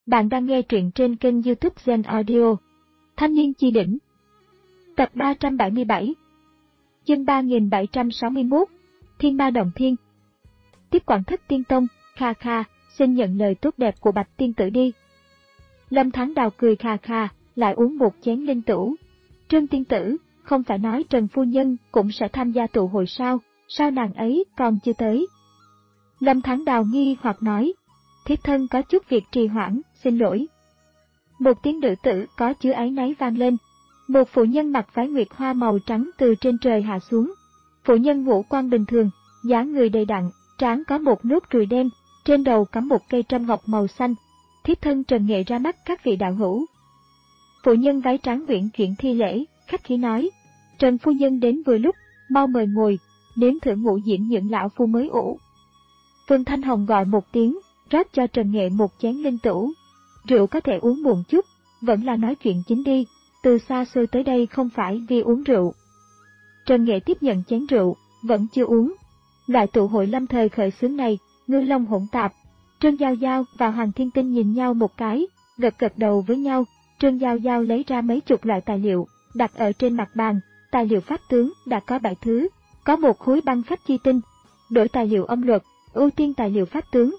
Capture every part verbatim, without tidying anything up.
Bạn đang nghe truyện trên kênh YouTube Zen Audio. Thanh niên chi đỉnh. Tập ba trăm bảy mươi bảy. Chương ba nghìn bảy trăm sáu mươi mốt. Thiên ma động thiên. Tiếp quản thất tiên tông, kha kha, xin nhận lời tốt đẹp của Bạch tiên tử đi. Lâm Thắng Đào cười kha kha, lại uống một chén linh tửu. Trương tiên tử, không phải nói Trần phu nhân cũng sẽ tham gia tụ hội sao, sao nàng ấy còn chưa tới? Lâm Thắng Đào nghi hoặc nói, thiếp thân có chút việc trì hoãn, xin lỗi. Một tiếng nữ tử có chứa áy náy vang lên. Một phụ nhân mặc váy nguyệt hoa màu trắng từ trên trời hạ xuống. Phụ nhân ngũ quan bình thường, dáng người đầy đặn, trán có một nốt ruồi đen, trên đầu cắm một cây trâm ngọc màu xanh. Thiếp thân Trần Nghệ ra mắt các vị đạo hữu. Phụ nhân váy trắng uyển chuyển thi lễ, khách khí nói, Trần phu nhân đến vừa lúc, mau mời ngồi, nếm thử ngũ diễn những lão phu mới ủ. Phương Thanh Hồng gọi một tiếng, rót cho Trần Nghệ một chén linh tửu. Rượu có thể uống muộn chút, vẫn là nói chuyện chính đi, từ xa xôi tới đây không phải vì uống rượu. Trần Nghệ tiếp nhận chén rượu, vẫn chưa uống. Loại tụ hội lâm thời khởi xướng này, ngư long hỗn tạp. Trương Giao Giao và Hoàng Thiên Tinh nhìn nhau một cái, gật gật đầu với nhau. Trương Giao Giao lấy ra mấy chục loại tài liệu, đặt ở trên mặt bàn. Tài liệu pháp tướng đã có bảy thứ, có một khối băng phách chi tinh, đổi tài liệu âm luật, ưu tiên tài liệu pháp tướng.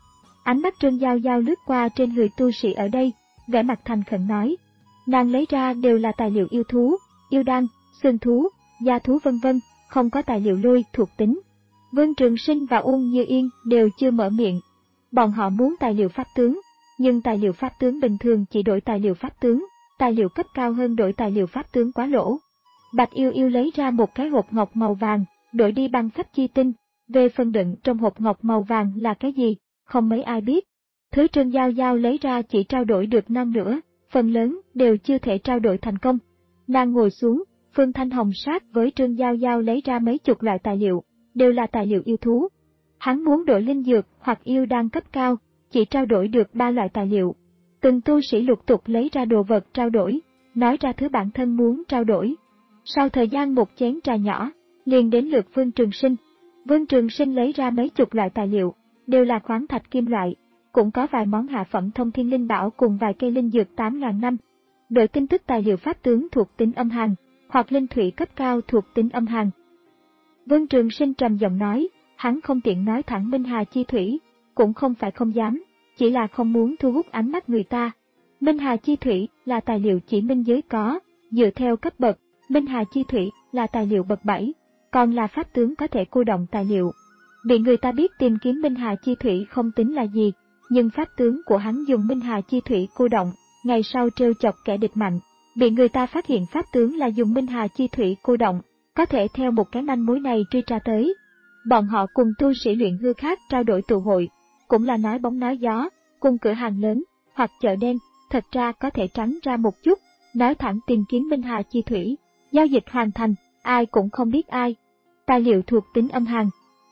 Ánh mắt Trương Giao Giao lướt qua trên người tu sĩ ở đây, vẻ mặt thành khẩn nói, nàng lấy ra đều là tài liệu yêu thú, yêu đan, xương thú, da thú vân vân, không có tài liệu lôi thuộc tính. Vương Trường Sinh và Uông Như Yên đều chưa mở miệng. Bọn họ muốn tài liệu pháp tướng, nhưng tài liệu pháp tướng bình thường chỉ đổi tài liệu pháp tướng, tài liệu cấp cao hơn đổi tài liệu pháp tướng quá lỗ. Bạch Yêu Yêu lấy ra một cái hộp ngọc màu vàng, đổi đi băng phách chi tinh. Về phần đựng trong hộp ngọc màu vàng là cái gì, không mấy ai biết. Thứ Trương Giao Giao lấy ra chỉ trao đổi được non nữa, phần lớn đều chưa thể trao đổi thành công. Nàng ngồi xuống, Phương Thanh Hồng sát với Trương Giao Giao lấy ra mấy chục loại tài liệu, đều là tài liệu yêu thú. Hắn muốn đổi linh dược hoặc yêu đan cấp cao, chỉ trao đổi được ba loại tài liệu. Từng tu sĩ lục tục lấy ra đồ vật trao đổi, nói ra thứ bản thân muốn trao đổi. Sau thời gian một chén trà nhỏ, liền đến lượt Vương Trường Sinh. Vương Trường Sinh lấy ra mấy chục loại tài liệu, đều là khoáng thạch kim loại, cũng có vài món hạ phẩm thông thiên linh bảo cùng vài cây linh dược tám ngàn năm. Đổi tin tức tài liệu pháp tướng thuộc tính âm hàn, hoặc linh thủy cấp cao thuộc tính âm hàn. Vương Trường Sinh trầm giọng nói, hắn không tiện nói thẳng Minh Hà chi thủy, cũng không phải không dám, chỉ là không muốn thu hút ánh mắt người ta. Minh Hà chi thủy là tài liệu chỉ minh giới có, dựa theo cấp bậc, Minh Hà chi thủy là tài liệu bậc bảy. Còn là pháp tướng có thể cô động tài liệu. Bị người ta biết tìm kiếm Minh Hà chi thủy không tính là gì, nhưng pháp tướng của hắn dùng Minh Hà chi thủy cô động, ngày sau trêu chọc kẻ địch mạnh. Bị người ta phát hiện pháp tướng là dùng Minh Hà chi thủy cô động, có thể theo một cái manh mối này truy tra tới. Bọn họ cùng tu sĩ luyện hư khác trao đổi tụ hội, cũng là nói bóng nói gió, cùng cửa hàng lớn, hoặc chợ đen, thật ra có thể tránh ra một chút, nói thẳng tìm kiếm Minh Hà chi thủy, giao dịch hoàn thành. Ai cũng không biết ai. Tài liệu thuộc tính âm hàn.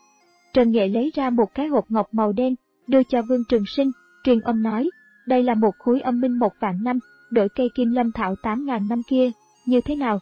Trần Nghệ lấy ra một cái hộp ngọc màu đen, đưa cho Vương Trường Sinh, truyền âm nói, đây là một khối âm minh một vạn năm, đổi cây kim lâm thảo tám ngàn năm kia, như thế nào?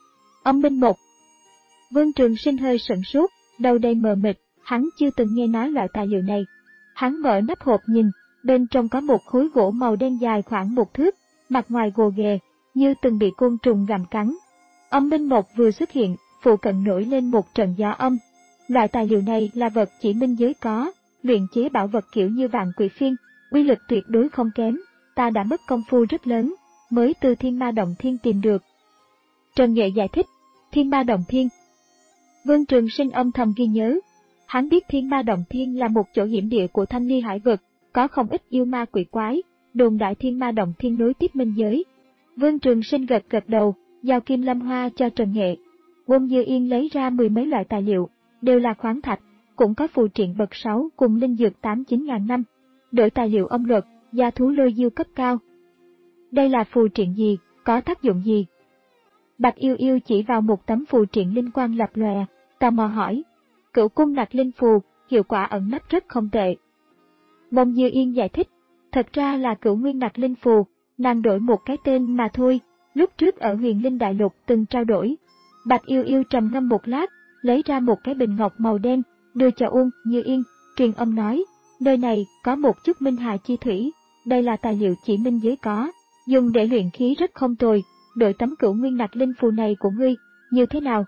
Âm minh một. Vương Trường Sinh hơi sửng sốt, đầu đầy mờ mịt, hắn chưa từng nghe nói loại tài liệu này. Hắn mở nắp hộp nhìn, bên trong có một khối gỗ màu đen dài khoảng một thước, mặt ngoài gồ ghề, như từng bị côn trùng gặm cắn. Âm minh một vừa xuất hiện, phụ cận nổi lên một trận gió âm. Loại tài liệu này là vật chỉ minh giới có, luyện chế bảo vật kiểu như vạn quỷ phiên, uy lực tuyệt đối không kém, ta đã mất công phu rất lớn, mới từ Thiên Ma Động Thiên tìm được. Trần Nghệ giải thích, Thiên Ma Động Thiên. Vương Trường Sinh âm thầm ghi nhớ, hắn biết Thiên Ma Động Thiên là một chỗ hiểm địa của Thanh Ly Hải vực, có không ít yêu ma quỷ quái, đồn đại Thiên Ma Động Thiên nối tiếp minh giới. Vương Trường Sinh gật gật đầu, giao kim lâm hoa cho Trần Nghệ. Uông Như Yên lấy ra mười mấy loại tài liệu, đều là khoáng thạch, cũng có phù triện bậc sáu cùng linh dược tám chín ngàn năm. Đổi tài liệu âm luật, gia thú lôi diêu cấp cao. Đây là phù triện gì, có tác dụng gì? Bạch Yêu Yêu chỉ vào một tấm phù triện linh quang lập lòe, tò mò hỏi. Cửu cung nặc linh phù, hiệu quả ẩn nấp rất không tệ. Uông Như Yên giải thích, thật ra là cửu nguyên nặc linh phù, nàng đổi một cái tên mà thôi. Lúc trước ở Huyền Linh Đại Lục từng trao đổi. Bạch Yêu Yêu trầm ngâm một lát, lấy ra một cái bình ngọc màu đen, đưa cho Uông Như Yên, truyền âm nói, nơi này có một chút Minh Hà chi thủy, đây là tài liệu chỉ minh giới có, dùng để luyện khí rất không tồi, đội tấm cửu nguyên nặc linh phù này của ngươi, như thế nào?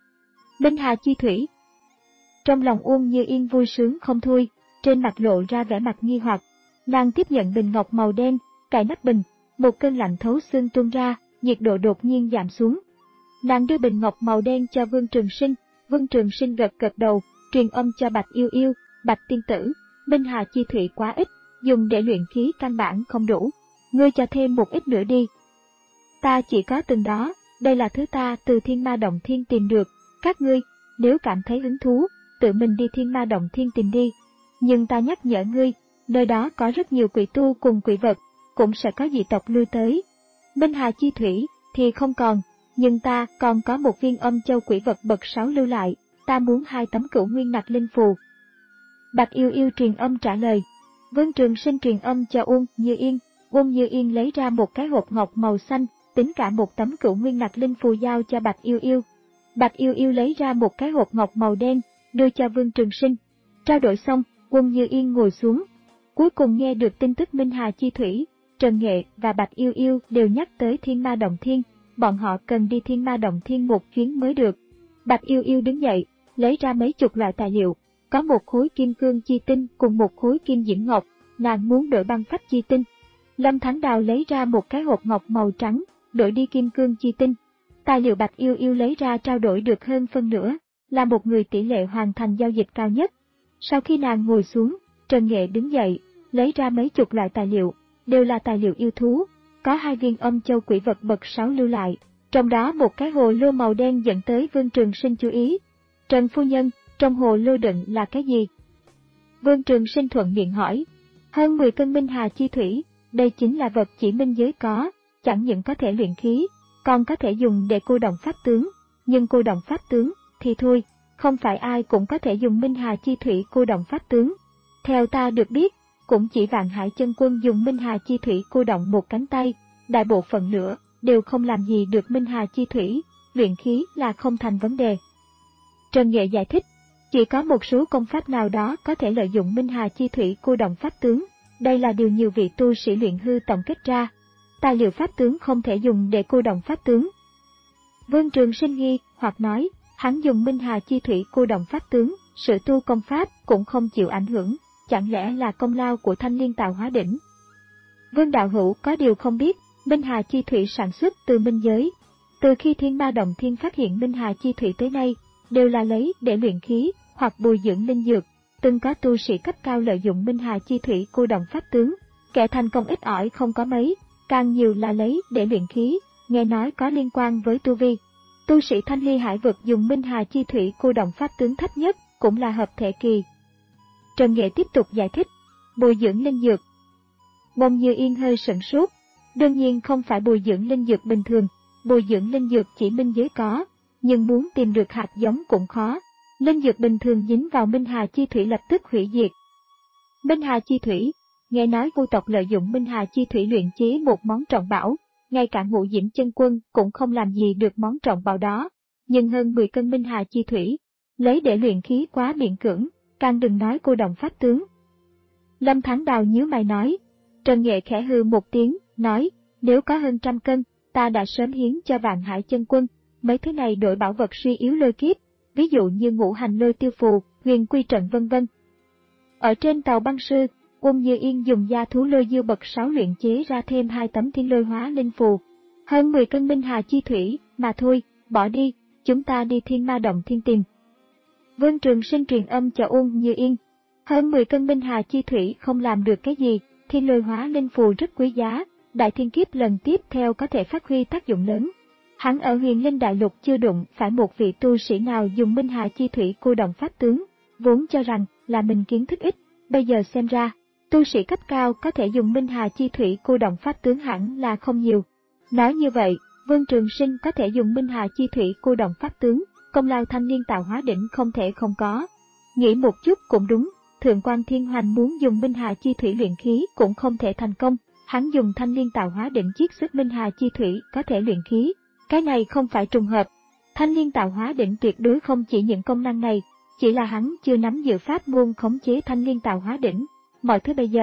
Minh Hà Chi Thủy. Trong lòng Uông Như Yên vui sướng không thôi, trên mặt lộ ra vẻ mặt nghi hoặc. Nàng tiếp nhận bình ngọc màu đen, cài nắp bình, một cơn lạnh thấu xương tuôn ra, nhiệt độ đột nhiên giảm xuống. Nàng đưa bình ngọc màu đen cho Vương Trường Sinh, Vương Trường Sinh gật gật đầu, truyền âm cho Bạch Yêu Yêu, Bạch Tiên Tử, Minh Hà Chi Thủy quá ít, dùng để luyện khí căn bản không đủ, ngươi cho thêm một ít nữa đi. Ta chỉ có từng đó, đây là thứ ta từ Thiên Ma Động Thiên tìm được, các ngươi, nếu cảm thấy hứng thú, tự mình đi Thiên Ma Động Thiên tìm đi. Nhưng ta nhắc nhở ngươi, nơi đó có rất nhiều quỷ tu cùng quỷ vật, cũng sẽ có dị tộc lui tới. Minh Hà Chi Thủy thì không còn, nhưng ta còn có một viên âm châu quỷ vật bậc sáu lưu lại, ta muốn hai tấm cửu nguyên nặc linh phù. Bạch Yêu Yêu truyền âm trả lời. Vương Trường Sinh truyền âm cho Uông Như Yên, Uông Như Yên lấy ra một cái hộp ngọc màu xanh, tính cả một tấm cửu nguyên nặc linh phù giao cho Bạch Yêu Yêu. Bạch Yêu Yêu lấy ra một cái hộp ngọc màu đen, đưa cho Vương Trường Sinh. Trao đổi xong, Uông Như Yên ngồi xuống. Cuối cùng nghe được tin tức Minh Hà Chi Thủy, Trần Nghệ và Bạch Yêu Yêu đều nhắc tới Thiên Ma Động Thiên, bọn họ cần đi Thiên Ma Động Thiên một chuyến mới được. Bạch Yêu Yêu đứng dậy, lấy ra mấy chục loại tài liệu, có một khối kim cương chi tinh cùng một khối kim diễm ngọc, nàng muốn đổi băng phách chi tinh. Lâm Thắng Đào lấy ra một cái hộp ngọc màu trắng, đổi đi kim cương chi tinh. Tài liệu Bạch Yêu Yêu lấy ra trao đổi được hơn phân nửa, là một người tỷ lệ hoàn thành giao dịch cao nhất. Sau khi nàng ngồi xuống, Trần Nghệ đứng dậy, lấy ra mấy chục loại tài liệu, đều là tài liệu yêu thú, có hai viên âm châu quỷ vật bậc sáu lưu lại, trong đó một cái hồ lô màu đen dẫn tới Vương Trường Sinh chú ý. Trần phu nhân, trong hồ lô đựng là cái gì? Vương Trường Sinh thuận miệng hỏi. Hơn mười cân Minh Hà Chi Thủy, đây chính là vật chỉ minh giới có, chẳng những có thể luyện khí, còn có thể dùng để cô động pháp tướng, nhưng cô động pháp tướng thì thôi, không phải ai cũng có thể dùng Minh Hà Chi Thủy cô động pháp tướng. Theo ta được biết, cũng chỉ Vạn Hải Chân Quân dùng Minh Hà Chi Thủy cô động một cánh tay, đại bộ phận nữa đều không làm gì được Minh Hà Chi Thủy, luyện khí là không thành vấn đề. Trần Nghệ giải thích, chỉ có một số công pháp nào đó có thể lợi dụng Minh Hà Chi Thủy cô động pháp tướng, đây là điều nhiều vị tu sĩ luyện hư tổng kết ra. Tài liệu pháp tướng không thể dùng để cô động pháp tướng. Vương Trường Sinh nghi hoặc nói, hắn dùng Minh Hà Chi Thủy cô động pháp tướng, sự tu công pháp cũng không chịu ảnh hưởng, chẳng lẽ là công lao của Thanh Liên Tạo Hóa Đỉnh? Vương đạo hữu có điều không biết, Minh Hà Chi Thủy sản xuất từ minh giới. Từ khi Thiên Ma Động Thiên phát hiện Minh Hà Chi Thủy tới nay, đều là lấy để luyện khí hoặc bồi dưỡng linh dược. Từng có tu sĩ cấp cao lợi dụng Minh Hà Chi Thủy cô động pháp tướng, kẻ thành công ít ỏi không có mấy, càng nhiều là lấy để luyện khí, nghe nói có liên quan với tu vi. Tu sĩ Thanh Ly Hải vực dùng Minh Hà Chi Thủy cô động pháp tướng thấp nhất, cũng là hợp thể kỳ. Trần Nghệ tiếp tục giải thích, bồi dưỡng linh dược. Mông Như Yên hơi sửng sốt, đương nhiên không phải bồi dưỡng linh dược bình thường, bồi dưỡng linh dược chỉ minh giới có, nhưng muốn tìm được hạt giống cũng khó. Linh dược bình thường dính vào Minh Hà Chi Thủy lập tức hủy diệt. Minh Hà Chi Thủy, nghe nói Vu tộc lợi dụng Minh Hà Chi Thủy luyện chế một món trọng bảo, ngay cả Ngũ Diễm Chân Quân cũng không làm gì được món trọng bảo đó, nhưng hơn mười cân Minh Hà Chi Thủy, lấy để luyện khí quá miễn cưỡng, càng đừng nói cô động pháp tướng. Lâm Thắng Đào nhíu mày nói. Trần Nghệ khẽ hư một tiếng, nói, nếu có hơn trăm cân, ta đã sớm hiến cho Vạn Hải Chân Quân, mấy thứ này đổi bảo vật suy yếu lôi kiếp, ví dụ như ngũ hành lôi tiêu phù, huyền quy trận vân vân. Ở trên tàu băng sư, Uông Như Yên dùng gia thú lôi diêu bậc sáu luyện chế ra thêm hai tấm thiên lôi hóa linh phù. Hơn mười cân Minh Hà Chi Thủy, mà thôi, bỏ đi, chúng ta đi Thiên Ma Động Thiên tìm. Vương Trường Sinh truyền âm cho Uông Như Yên. Hơn mười cân Minh Hà Chi Thủy không làm được cái gì, thiên lôi hóa linh phù rất quý giá, đại thiên kiếp lần tiếp theo có thể phát huy tác dụng lớn. Hắn ở Huyền Linh Đại Lục chưa đụng phải một vị tu sĩ nào dùng Minh Hà Chi Thủy cô động pháp tướng, vốn cho rằng là mình kiến thức ít, bây giờ xem ra, tu sĩ cấp cao có thể dùng Minh Hà Chi Thủy cô động pháp tướng hẳn là không nhiều. Nói như vậy, Vương Trường Sinh có thể dùng Minh Hà Chi Thủy cô động pháp tướng, công lao Thanh Liên Tạo Hóa Đỉnh không thể không có. Nghĩ một chút cũng đúng, Thượng quan Thiên Hoành muốn dùng Minh Hà Chi Thủy luyện khí cũng không thể thành công, hắn dùng Thanh Liên Tạo Hóa Đỉnh chiết xuất Minh Hà Chi Thủy có thể luyện khí. Cái này không phải trùng hợp, Thanh Liên Tạo Hóa Đỉnh tuyệt đối không chỉ những công năng này, chỉ là hắn chưa nắm giữ pháp môn khống chế Thanh Liên Tạo Hóa Đỉnh. Mọi thứ bây giờ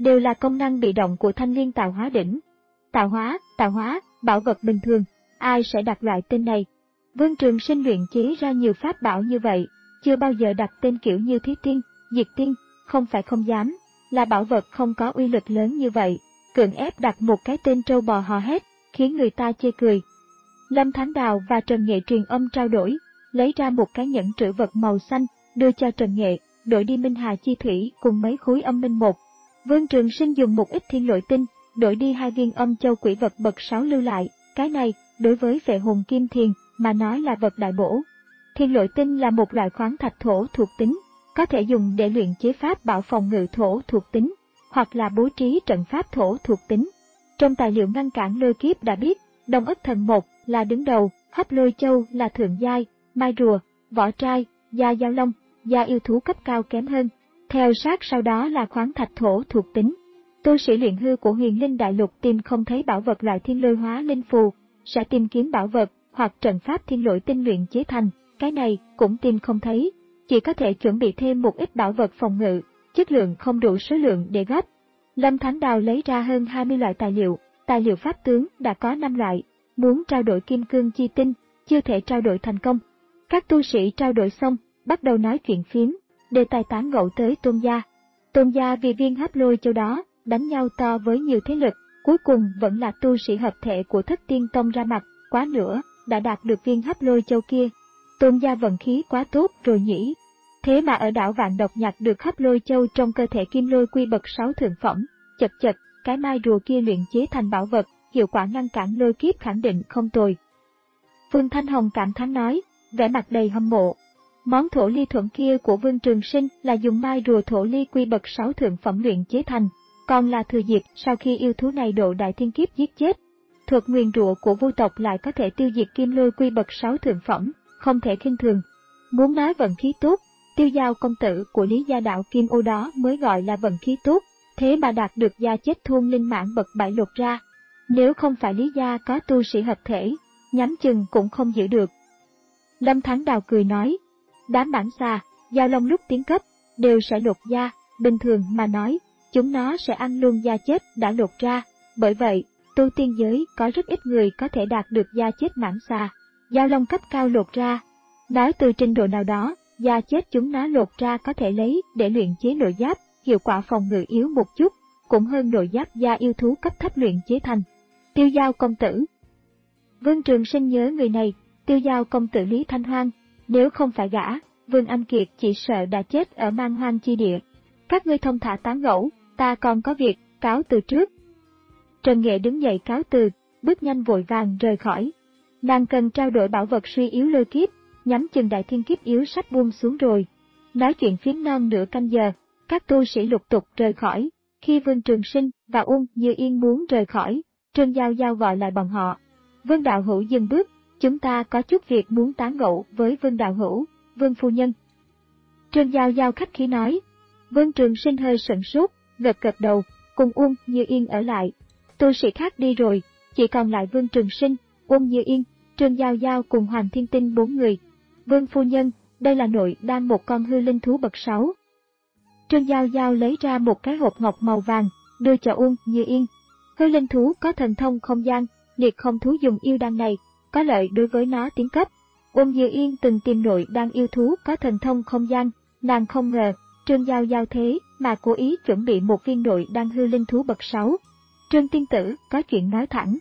đều là công năng bị động của thanh liên tạo hóa đỉnh. Tạo hóa, tạo hóa, bảo vật bình thường, ai sẽ đặt loại tên này? Vương Trường Sinh luyện chế ra nhiều pháp bảo như vậy, chưa bao giờ đặt tên kiểu như Thí Tiên, Diệt Tiên, không phải không dám, là bảo vật không có uy lực lớn như vậy, cưỡng ép đặt một cái tên trâu bò hò hét, khiến người ta chê cười. Lâm Thắng Đào và Trần Nghệ truyền âm trao đổi, lấy ra một cái nhẫn trữ vật màu xanh, đưa cho Trần Nghệ, đổi đi Minh Hà Chi Thủy cùng mấy khối âm minh một. Vương Trường Sinh dùng một ít thiên lội tinh, đổi đi hai viên âm châu quỷ vật bậc sáu lưu lại, cái này, đối với Phệ Hồn Kim Thiền, mà nói là vật đại bổ. Thiên lội tinh là một loại khoáng thạch thổ thuộc tính, có thể dùng để luyện chế pháp bảo phòng ngự thổ thuộc tính, hoặc là bố trí trận pháp thổ thuộc tính. Trong tài liệu ngăn cản lôi kiếp đã biết, Đông Ất Thần một là đứng đầu, Hấp Lôi Châu là thượng giai, Mai Rùa, Võ Trai, Da Giao Long, Da yêu thú cấp cao kém hơn. Theo sát sau đó là khoáng thạch thổ thuộc tính. Tu sĩ luyện hư của Huyền Linh Đại Lục tìm không thấy bảo vật loại thiên lôi hóa linh phù, sẽ tìm kiếm bảo vật hoặc trận pháp thiên lội tinh luyện chế thành, cái này cũng tìm không thấy, chỉ có thể chuẩn bị thêm một ít bảo vật phòng ngự, chất lượng không đủ số lượng để góp. Lâm Thắng Đào lấy ra hơn hai mươi loại tài liệu, tài liệu pháp tướng đã có năm loại, muốn trao đổi kim cương chi tinh, chưa thể trao đổi thành công. Các tu sĩ trao đổi xong, bắt đầu nói chuyện phiếm, đề tài tán gẫu tới Tôn gia. Tôn gia vì viên Hấp Lôi Châu đó, đánh nhau to với nhiều thế lực, cuối cùng vẫn là tu sĩ hợp thể của Thất Tiên Tông ra mặt, quá nữa, đã đạt được viên Hấp Lôi Châu kia. Tôn gia vận khí quá tốt rồi nhỉ. Thế mà ở đảo Vạn Độc nhặt được Hấp Lôi Châu trong cơ thể Kim Lôi Quy bậc sáu thượng phẩm, chật chật, cái mai rùa kia luyện chế thành bảo vật, hiệu quả ngăn cản lôi kiếp khẳng định không tồi. Phương Thanh Hồng cảm thán nói, vẻ mặt đầy hâm mộ. Món thổ ly thuận kia của Vương Trường Sinh là dùng mai rùa thổ ly quy bậc sáu thượng phẩm luyện chế thành, còn là thừa dịp sau khi yêu thú này độ đại thiên kiếp giết chết. Thuật nguyền rủa của vu tộc lại có thể tiêu diệt kim lôi quy bậc sáu thượng phẩm, không thể khinh thường. Muốn nói vận khí tốt, Tiêu Giao công tử của Lý Gia đạo Kim Ô đó mới gọi là vận khí tốt, thế mà đạt được gia chết thôn linh mãn bậc bảy lột ra. Nếu không phải Lý Gia có tu sĩ hợp thể, nhắm chừng cũng không giữ được. Lâm Thắng Đào cười nói, đám bản xà, Giao Long lúc tiến cấp, đều sẽ lột da, bình thường mà nói, chúng nó sẽ ăn luôn da chết đã lột ra, bởi vậy, tu tiên giới có rất ít người có thể đạt được da chết mãn xà, Giao Long cấp cao lột ra. Nói từ trình độ nào đó, da chết chúng nó lột ra có thể lấy để luyện chế nội giáp, hiệu quả phòng ngự yếu một chút, cũng hơn nội giáp da yêu thú cấp thấp luyện chế thành. Tiêu Giao công tử. Vương Trường Sinh nhớ người này, Tiêu Giao công tử Lý Thanh Hoang, nếu không phải gã, Vương Anh Kiệt chỉ sợ đã chết ở Man Hoang chi địa. Các ngươi thông thả tán gẫu, ta còn có việc, cáo từ trước. Trần Nghệ đứng dậy cáo từ, bước nhanh vội vàng rời khỏi. Nàng cần trao đổi bảo vật suy yếu lôi kiếp, nhắm chừng đại thiên kiếp yếu sắp buông xuống rồi. Nói chuyện phiếm non nửa canh giờ, các tu sĩ lục tục rời khỏi. Khi Vương Trường Sinh và Uông Như Yên muốn rời khỏi, Trương Giao Giao gọi lại bọn họ. Vương đạo hữu dừng bước, chúng ta có chút việc muốn tán gẫu với Vương đạo hữu, Vương phu nhân. Trương Giao Giao khách khí nói. Vương Trường Sinh hơi sửng sốt, gật gật đầu, cùng Uông Như Yên ở lại. Tu sĩ khác đi rồi, chỉ còn lại Vương Trường Sinh, Uông Như Yên, Trương Giao Giao cùng Hoàng Thiên Tinh bốn người. Vương phu nhân, đây là nội đan một con hư linh thú bậc sáu. Trương Giao Giao lấy ra một cái hộp ngọc màu vàng, đưa cho Uông Như Yên. Hư linh thú có thần thông không gian, liệt không thú dùng yêu đan này, có lợi đối với nó tiến cấp. Uông Như Yên từng tìm nội đan yêu thú có thần thông không gian, nàng không ngờ, Trương Giao Giao thế mà cố ý chuẩn bị một viên nội đan hư linh thú bậc sáu. Trương tiên tử có chuyện nói thẳng.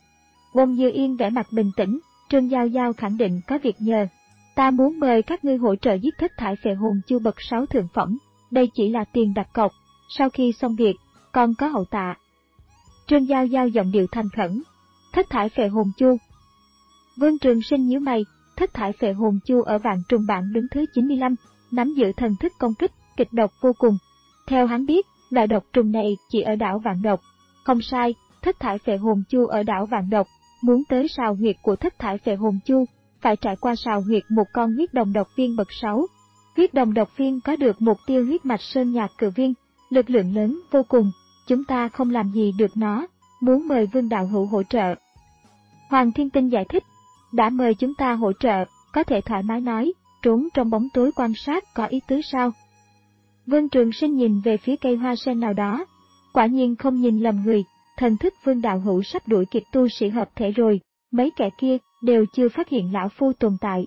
Uông Như Yên vẻ mặt bình tĩnh, Trương Giao Giao khẳng định có việc nhờ. Ta muốn mời các ngươi hỗ trợ giết thất thải phệ hồn chu bậc sáu thượng phẩm, đây chỉ là tiền đặt cọc, sau khi xong việc, còn có hậu tạ. Trương Giao Giao giọng điệu thành khẩn. Thất thải phệ hồn chu. Vương Trường Sinh nhíu mày, thất thải phệ hồn chu ở vạn trùng bảng đứng thứ chín mươi lăm, nắm giữ thần thức công kích, kịch độc vô cùng. Theo hắn biết, loại độc trùng này chỉ ở đảo Vạn Độc. Không sai, thất thải phệ hồn chu ở đảo Vạn Độc, muốn tới sào huyệt của thất thải phệ hồn chu, phải trải qua sào huyệt một con huyết đồng độc viên bậc sáu. Huyết đồng độc viên có được một tia huyết mạch sơn nhạc cự viên, lực lượng lớn vô cùng, chúng ta không làm gì được nó, muốn mời Vương đạo hữu hỗ trợ. Hoàng Thiên Tinh giải thích, đã mời chúng ta hỗ trợ, có thể thoải mái nói, trốn trong bóng tối quan sát có ý tứ sao? Vương Trường Sinh nhìn về phía cây hoa sen nào đó. Quả nhiên không nhìn lầm người, thần thức Vương Đạo Hữu sắp đuổi kịp tu sĩ hợp thể rồi, mấy kẻ kia đều chưa phát hiện lão phu tồn tại.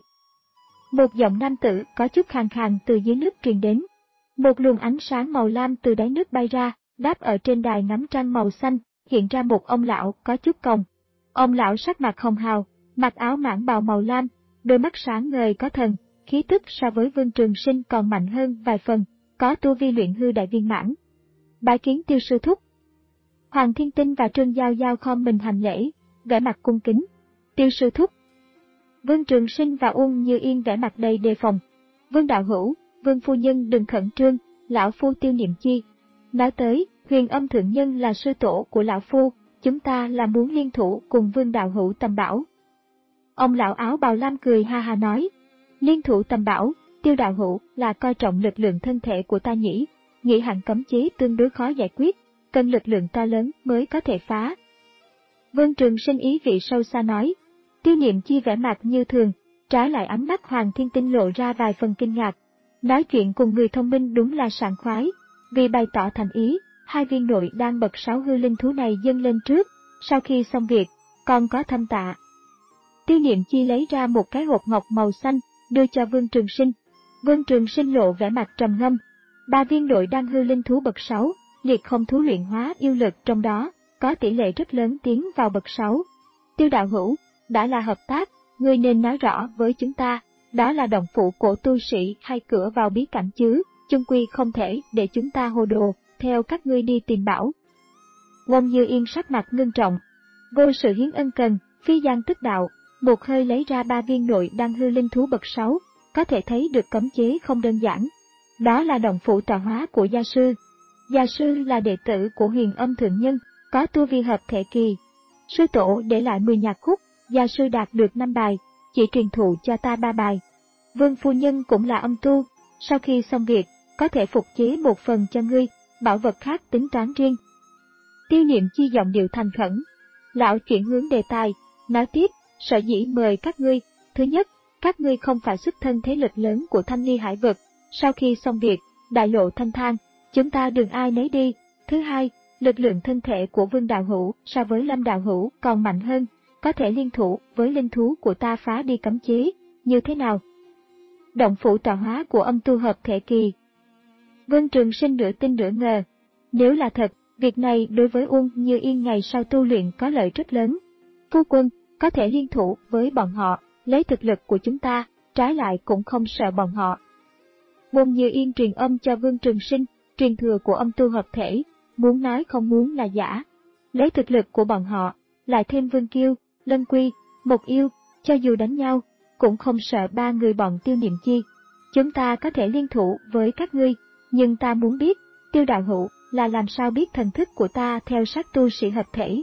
Một giọng nam tử có chút khàn khàn từ dưới nước truyền đến. Một luồng ánh sáng màu lam từ đáy nước bay ra, đáp ở trên đài ngắm trăng màu xanh, hiện ra một ông lão có chút còng. Ông lão sắc mặt hồng hào, mặc áo mãng bào màu lam, đôi mắt sáng ngời có thần, khí tức so với Vương Trường Sinh còn mạnh hơn vài phần, có tu vi luyện hư đại viên mãn. Bái kiến Tiêu sư thúc. Hoàng Thiên Tinh và Trương Giao Giao khom mình hành lễ, vẻ mặt cung kính. Tiêu sư thúc. Vương Trường Sinh và Uông Như Yên vẻ mặt đầy đề phòng. Vương đạo hữu, Vương phu nhân đừng khẩn trương, lão phu Tiêu Niệm Chi. Nói tới, Huyền Âm thượng nhân là sư tổ của lão phu, chúng ta là muốn liên thủ cùng Vương đạo hữu tầm bảo. Ông lão áo bào lam cười ha ha nói, liên thủ tầm bảo, Tiêu đạo hữu là coi trọng lực lượng thân thể của ta nhỉ, nghĩ hẳn cấm chế tương đối khó giải quyết, cần lực lượng to lớn mới có thể phá. Vương Trường Sinh ý vị sâu xa nói. Tiêu Niệm Chi vẻ mặt như thường, trái lại ánh mắt Hoàng Thiên Tinh lộ ra vài phần kinh ngạc. Nói chuyện cùng người thông minh đúng là sảng khoái, vì bày tỏ thành ý, hai viên nội đang bậc sáu hư linh thú này dâng lên trước, sau khi xong việc, còn có thâm tạ. Tiêu Niệm Chi lấy ra một cái hộp ngọc màu xanh, đưa cho Vương Trường Sinh. Vương Trường Sinh lộ vẻ mặt trầm ngâm. Ba viên nội đang hư linh thú bậc sáu, liệt không thú luyện hóa yêu lực trong đó, có tỷ lệ rất lớn tiến vào bậc sáu. Tiêu đạo hữu, đã là hợp tác, ngươi nên nói rõ với chúng ta, đó là động phủ của tu sĩ hay cửa vào bí cảnh chứ, chung quy không thể để chúng ta hồ đồ, theo các ngươi đi tìm bảo. Uông Như Yên sắc mặt ngưng trọng. Vô sự hiến ân cần, phi gian tức đạo, một hơi lấy ra ba viên nội đang hư linh thú bậc sáu, có thể thấy được cấm chế không đơn giản. Đó là động phủ tọa hóa của gia sư. Gia sư là đệ tử của Huyền Âm thượng nhân, có tu vi hợp thể kỳ. Sư tổ để lại mười nhạc khúc, gia sư đạt được năm bài, chỉ truyền thụ cho ta ba bài. Vương phu nhân cũng là âm tu, sau khi xong việc, có thể phục chế một phần cho ngươi, bảo vật khác tính toán riêng. Tiêu Niệm Chi giọng điệu thành khẩn. Lão chuyển hướng đề tài, nói tiếp, sở dĩ mời các ngươi, thứ nhất, các ngươi không phải xuất thân thế lực lớn của Thanh Ly Hải vực, sau khi xong việc, đại lộ thanh thang, chúng ta đường ai nấy đi. Thứ hai, lực lượng thân thể của Vương đạo hữu so với Lâm đạo hữu còn mạnh hơn, có thể liên thủ với linh thú của ta phá đi cấm chế, như thế nào? Động phủ tọa hóa của âm tu hợp thể kỳ. Vương Trường Sinh nửa tin nửa ngờ. Nếu là thật, việc này đối với Uông Như Yên ngày sau tu luyện có lợi rất lớn. Phu quân, có thể liên thủ với bọn họ, lấy thực lực của chúng ta, trái lại cũng không sợ bọn họ. Uông Như Yên truyền âm cho Vương Trường Sinh, truyền thừa của âm tu hợp thể, muốn nói không muốn là giả. Lấy thực lực của bọn họ, lại thêm Vương Kiêu, Lân Quy, Mộc Yêu, cho dù đánh nhau, cũng không sợ ba người bọn Tiêu Niệm Chi. Chúng ta có thể liên thủ với các ngươi, nhưng ta muốn biết, Tiêu đạo hữu là làm sao biết thần thức của ta theo sát tu sĩ hợp thể.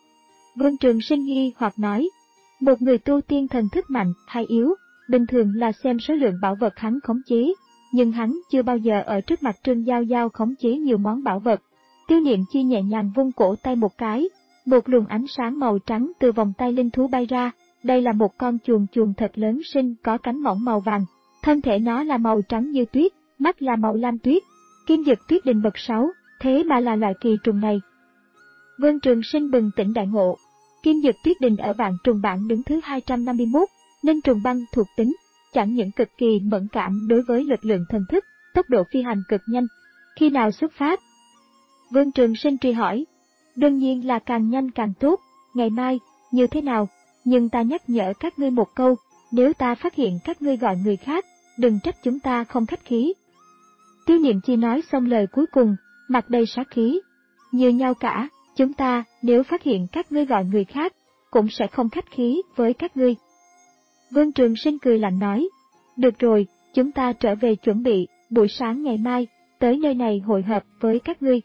Vương Trường Sinh nghi hoặc nói, một người tu tiên thần thức mạnh hay yếu, bình thường là xem số lượng bảo vật hắn khống chế, nhưng hắn chưa bao giờ ở trước mặt Trương Giao Giao khống chế nhiều món bảo vật. Tiêu Niệm Chi nhẹ nhàng vung cổ tay một cái, một luồng ánh sáng màu trắng từ vòng tay linh thú bay ra, đây là một con chuồn chuồn thật lớn xinh có cánh mỏng màu vàng, thân thể nó là màu trắng như tuyết, mắt là màu lam tuyết, kim dực tuyết đình bậc sáu, thế mà là loại kỳ trùng này. Vương Trường Sinh bừng tỉnh đại ngộ, kim dực tuyết đình ở bảng trùng bảng đứng thứ hai trăm năm mươi mốt, nên trùng băng thuộc tính, chẳng những cực kỳ mẫn cảm đối với lực lượng thần thức, tốc độ phi hành cực nhanh. Khi nào xuất phát? Vương Trường Sinh truy hỏi. Đương nhiên là càng nhanh càng tốt, ngày mai, như thế nào? Nhưng ta nhắc nhở các ngươi một câu, nếu ta phát hiện các ngươi gọi người khác, đừng trách chúng ta không khách khí. Tiêu Niệm Chi nói xong lời cuối cùng, mặt đầy sát khí. Như nhau cả, chúng ta, nếu phát hiện các ngươi gọi người khác, cũng sẽ không khách khí với các ngươi. Vương Trường Sinh cười lạnh nói, được rồi, chúng ta trở về chuẩn bị, buổi sáng ngày mai, tới nơi này hội hợp với các ngươi.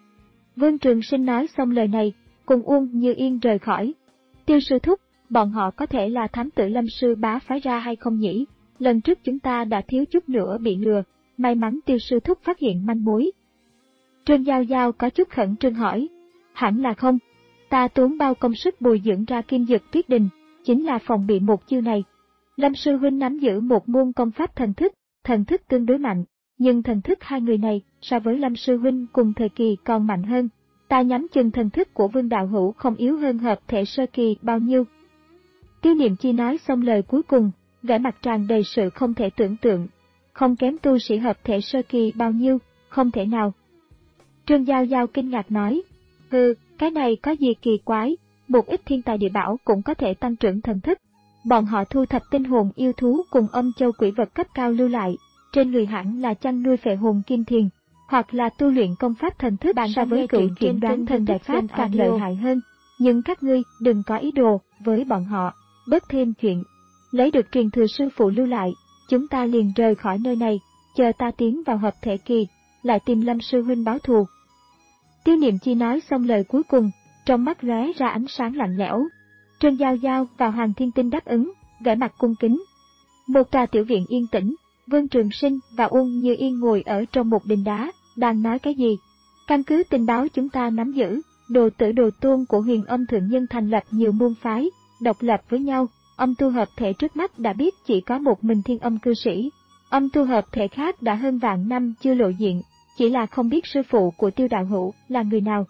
Vương Trường Sinh nói xong lời này, cùng Uông Như Yên rời khỏi. Tiêu sư thúc, bọn họ có thể là thám tử Lâm sư bá phái ra hay không nhỉ? Lần trước chúng ta đã thiếu chút nữa bị lừa, may mắn Tiêu sư thúc phát hiện manh mối. Trương Giao Giao có chút khẩn trương hỏi, hẳn là không, ta tốn bao công sức bồi dưỡng ra kim dực tuyết đình, chính là phòng bị một chiêu này. Lâm sư huynh nắm giữ một môn công pháp thần thức, thần thức tương đối mạnh, nhưng thần thức hai người này so với Lâm sư huynh cùng thời kỳ còn mạnh hơn. Ta nhắm chừng thần thức của Vương đạo hữu không yếu hơn hợp thể sơ kỳ bao nhiêu. Tiêu Niệm Chi nói xong lời cuối cùng, vẻ mặt tràn đầy sự không thể tưởng tượng. Không kém tu sĩ hợp thể sơ kỳ bao nhiêu, không thể nào. Trương Giao Giao kinh ngạc nói, hừ, cái này có gì kỳ quái, một ít thiên tài địa bảo cũng có thể tăng trưởng thần thức. Bọn họ thu thập tinh hồn yêu thú cùng âm châu quỷ vật cấp cao lưu lại, trên người hẳn là chăn nuôi phệ hồn kim thiền, hoặc là tu luyện công pháp thần thức so với cựu chuyển đoán thần đại pháp càng lợi hại hơn. Nhưng các ngươi đừng có ý đồ với bọn họ, bớt thêm chuyện. Lấy được truyền thừa sư phụ lưu lại, chúng ta liền rời khỏi nơi này, chờ ta tiến vào hợp thể kỳ, lại tìm Lâm sư huynh báo thù. Tiêu Niệm Chi nói xong lời cuối cùng, trong mắt lóe ra ánh sáng lạnh lẽo. Trương Giao Giao và Hoàng Thiên Tinh đáp ứng, vẻ mặt cung kính. Một tòa tiểu viện yên tĩnh, Vương Trường Sinh và Uông Như Yên ngồi ở trong một đình đá, đang nói cái gì? Căn cứ tình báo chúng ta nắm giữ, đồ tử đồ tôn của Huyền Âm Thượng Nhân thành lập nhiều môn phái, độc lập với nhau. Âm tu hợp thể trước mắt đã biết chỉ có một mình Thiên Âm cư sĩ. Âm tu hợp thể khác đã hơn vạn năm chưa lộ diện, chỉ là không biết sư phụ của Tiêu đạo hữu là người nào.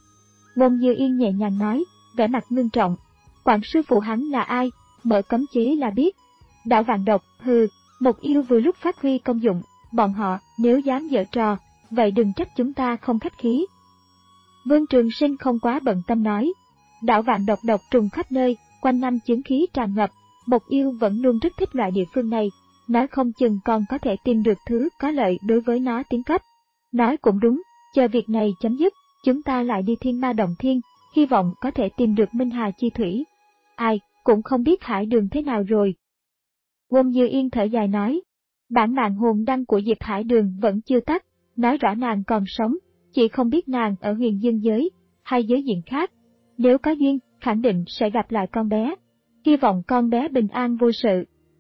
Uông Như Yên nhẹ nhàng nói, vẻ mặt ngưng trọng. Quản sư phụ hắn là ai, mở cấm chế là biết. Đạo vạn độc, hừ, một yêu vừa lúc phát huy công dụng, bọn họ nếu dám giở trò, vậy đừng trách chúng ta không khách khí. Vương Trường Sinh không quá bận tâm nói, đạo vạn độc độc trùng khắp nơi, quanh năm chứng khí tràn ngập, một yêu vẫn luôn rất thích loại địa phương này, nói không chừng còn có thể tìm được thứ có lợi đối với nó tiến cấp. Nói cũng đúng, chờ việc này chấm dứt, chúng ta lại đi Thiên Ma Động Thiên, hy vọng có thể tìm được Minh Hà Chi Thủy. Ai, cũng không biết hải đường thế nào rồi. Uông Như Yên thở dài nói, bản mạng hồn đăng của Diệp Hải Đường vẫn chưa tắt, nói rõ nàng còn sống, chỉ không biết nàng ở huyền dương giới, hay giới diện khác. Nếu có duyên, khẳng định sẽ gặp lại con bé. Hy vọng con bé bình an vô sự.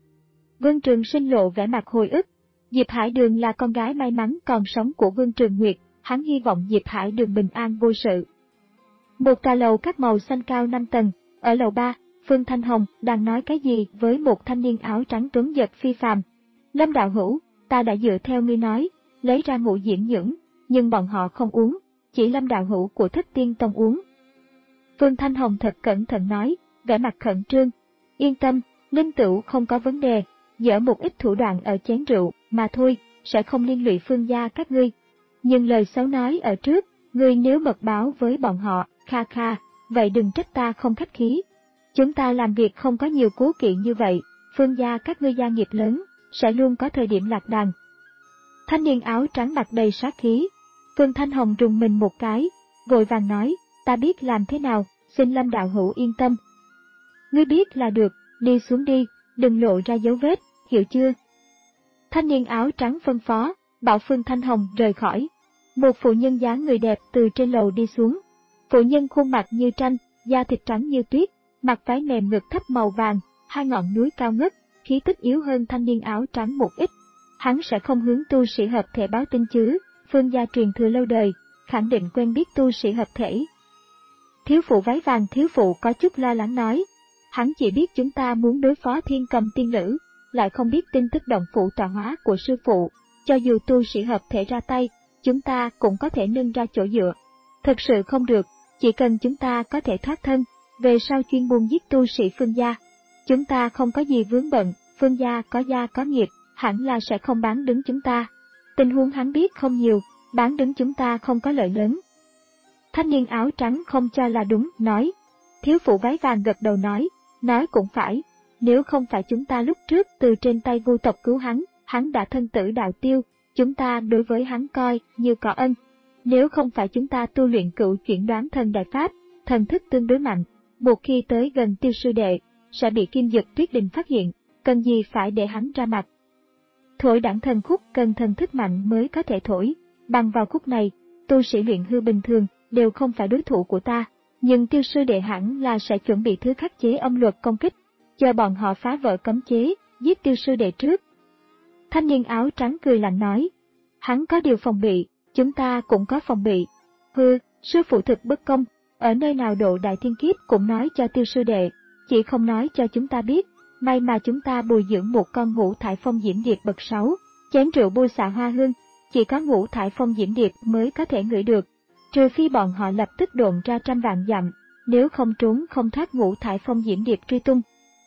Vương Trường Sinh lộ vẻ mặt hồi ức. Diệp Hải Đường là con gái may mắn còn sống của Vương Trường Nguyệt, hắn hy vọng Diệp Hải Đường bình an vô sự. Một tòa lầu các màu xanh cao năm tầng, ở lầu ba, Phương Thanh Hồng đang nói cái gì với một thanh niên áo trắng tuấn giật phi phàm. Lâm đạo hữu, ta đã dựa theo ngươi nói, lấy ra ngũ diễm nhưỡng, nhưng bọn họ không uống, chỉ Lâm đạo hữu của Thất Tiên Tông uống. Phương Thanh Hồng thật cẩn thận nói, vẻ mặt khẩn trương. Yên tâm, linh tửu không có vấn đề, dở một ít thủ đoạn ở chén rượu, mà thôi, sẽ không liên lụy Phương gia các ngươi. Nhưng lời xấu nói ở trước, ngươi nếu mật báo với bọn họ, kha kha, vậy đừng trách ta không khách khí. Chúng ta làm việc không có nhiều cố kỵ như vậy, Phương gia các ngươi gia nghiệp lớn, sẽ luôn có thời điểm lạc đàn. Thanh niên áo trắng mặt đầy sát khí. Phương Thanh Hồng rùng mình một cái, vội vàng nói, ta biết làm thế nào, xin Lâm đạo hữu yên tâm. Ngươi biết là được, đi xuống đi, đừng lộ ra dấu vết, hiểu chưa? Thanh niên áo trắng phân phó, bảo Phương Thanh Hồng rời khỏi. Một phụ nhân dáng người đẹp từ trên lầu đi xuống. Phụ nhân khuôn mặt như tranh, da thịt trắng như tuyết, mặc váy mềm ngực thấp màu vàng, hai ngọn núi cao ngất, khí tức yếu hơn thanh niên áo trắng một ít. Hắn sẽ không hướng tu sĩ hợp thể báo tin chứ, Phương gia truyền thừa lâu đời, khẳng định quen biết tu sĩ hợp thể. Thiếu phụ váy vàng thiếu phụ có chút lo lắng nói, hắn chỉ biết chúng ta muốn đối phó Thiên Cầm tiên nữ, lại không biết tin tức động phủ tọa hóa của sư phụ, cho dù tu sĩ hợp thể ra tay, chúng ta cũng có thể nâng ra chỗ dựa. Thật sự không được, chỉ cần chúng ta có thể thoát thân, về sau chuyên môn giết tu sĩ Phương gia. Chúng ta không có gì vướng bận, Phương gia có gia có nghiệp, hẳn là sẽ không bán đứng chúng ta. Tình huống hắn biết không nhiều, bán đứng chúng ta không có lợi lớn. Thanh niên áo trắng không cho là đúng, nói. Thiếu phụ váy vàng gật đầu nói, nói cũng phải, nếu không phải chúng ta lúc trước từ trên tay vô tộc cứu hắn, hắn đã thân tử đạo tiêu, chúng ta đối với hắn coi như có ân. Nếu không phải chúng ta tu luyện cựu chuyển đoán thần đại pháp, thần thức tương đối mạnh, một khi tới gần Tiêu sư đệ, sẽ bị Kim Dực Tuyết Đình phát hiện, cần gì phải để hắn ra mặt. Thổi đẳng thần khúc cần thần thức mạnh mới có thể thổi, bằng vào khúc này, tu sĩ luyện hư bình thường đều không phải đối thủ của ta, nhưng Tiêu sư đệ hẳn là sẽ chuẩn bị thứ khắc chế âm luật công kích, chờ bọn họ phá vỡ cấm chế, giết Tiêu sư đệ trước. Thanh niên áo trắng cười lạnh nói, hắn có điều phòng bị, chúng ta cũng có phòng bị. Hừ, sư phụ thực bất công, ở nơi nào độ đại thiên kiếp cũng nói cho Tiêu sư đệ, chỉ không nói cho chúng ta biết. May mà chúng ta bồi dưỡng một con ngũ thải phong diễm điệp bậc sáu, chén rượu bôi xạ hoa hương, chỉ có ngũ thải phong diễm điệp mới có thể ngửi được. trừ phi bọn họ lập tức độn ra trăm vạn dặm, nếu không trốn không thoát ngũ thải phong diễm điệp truy tung.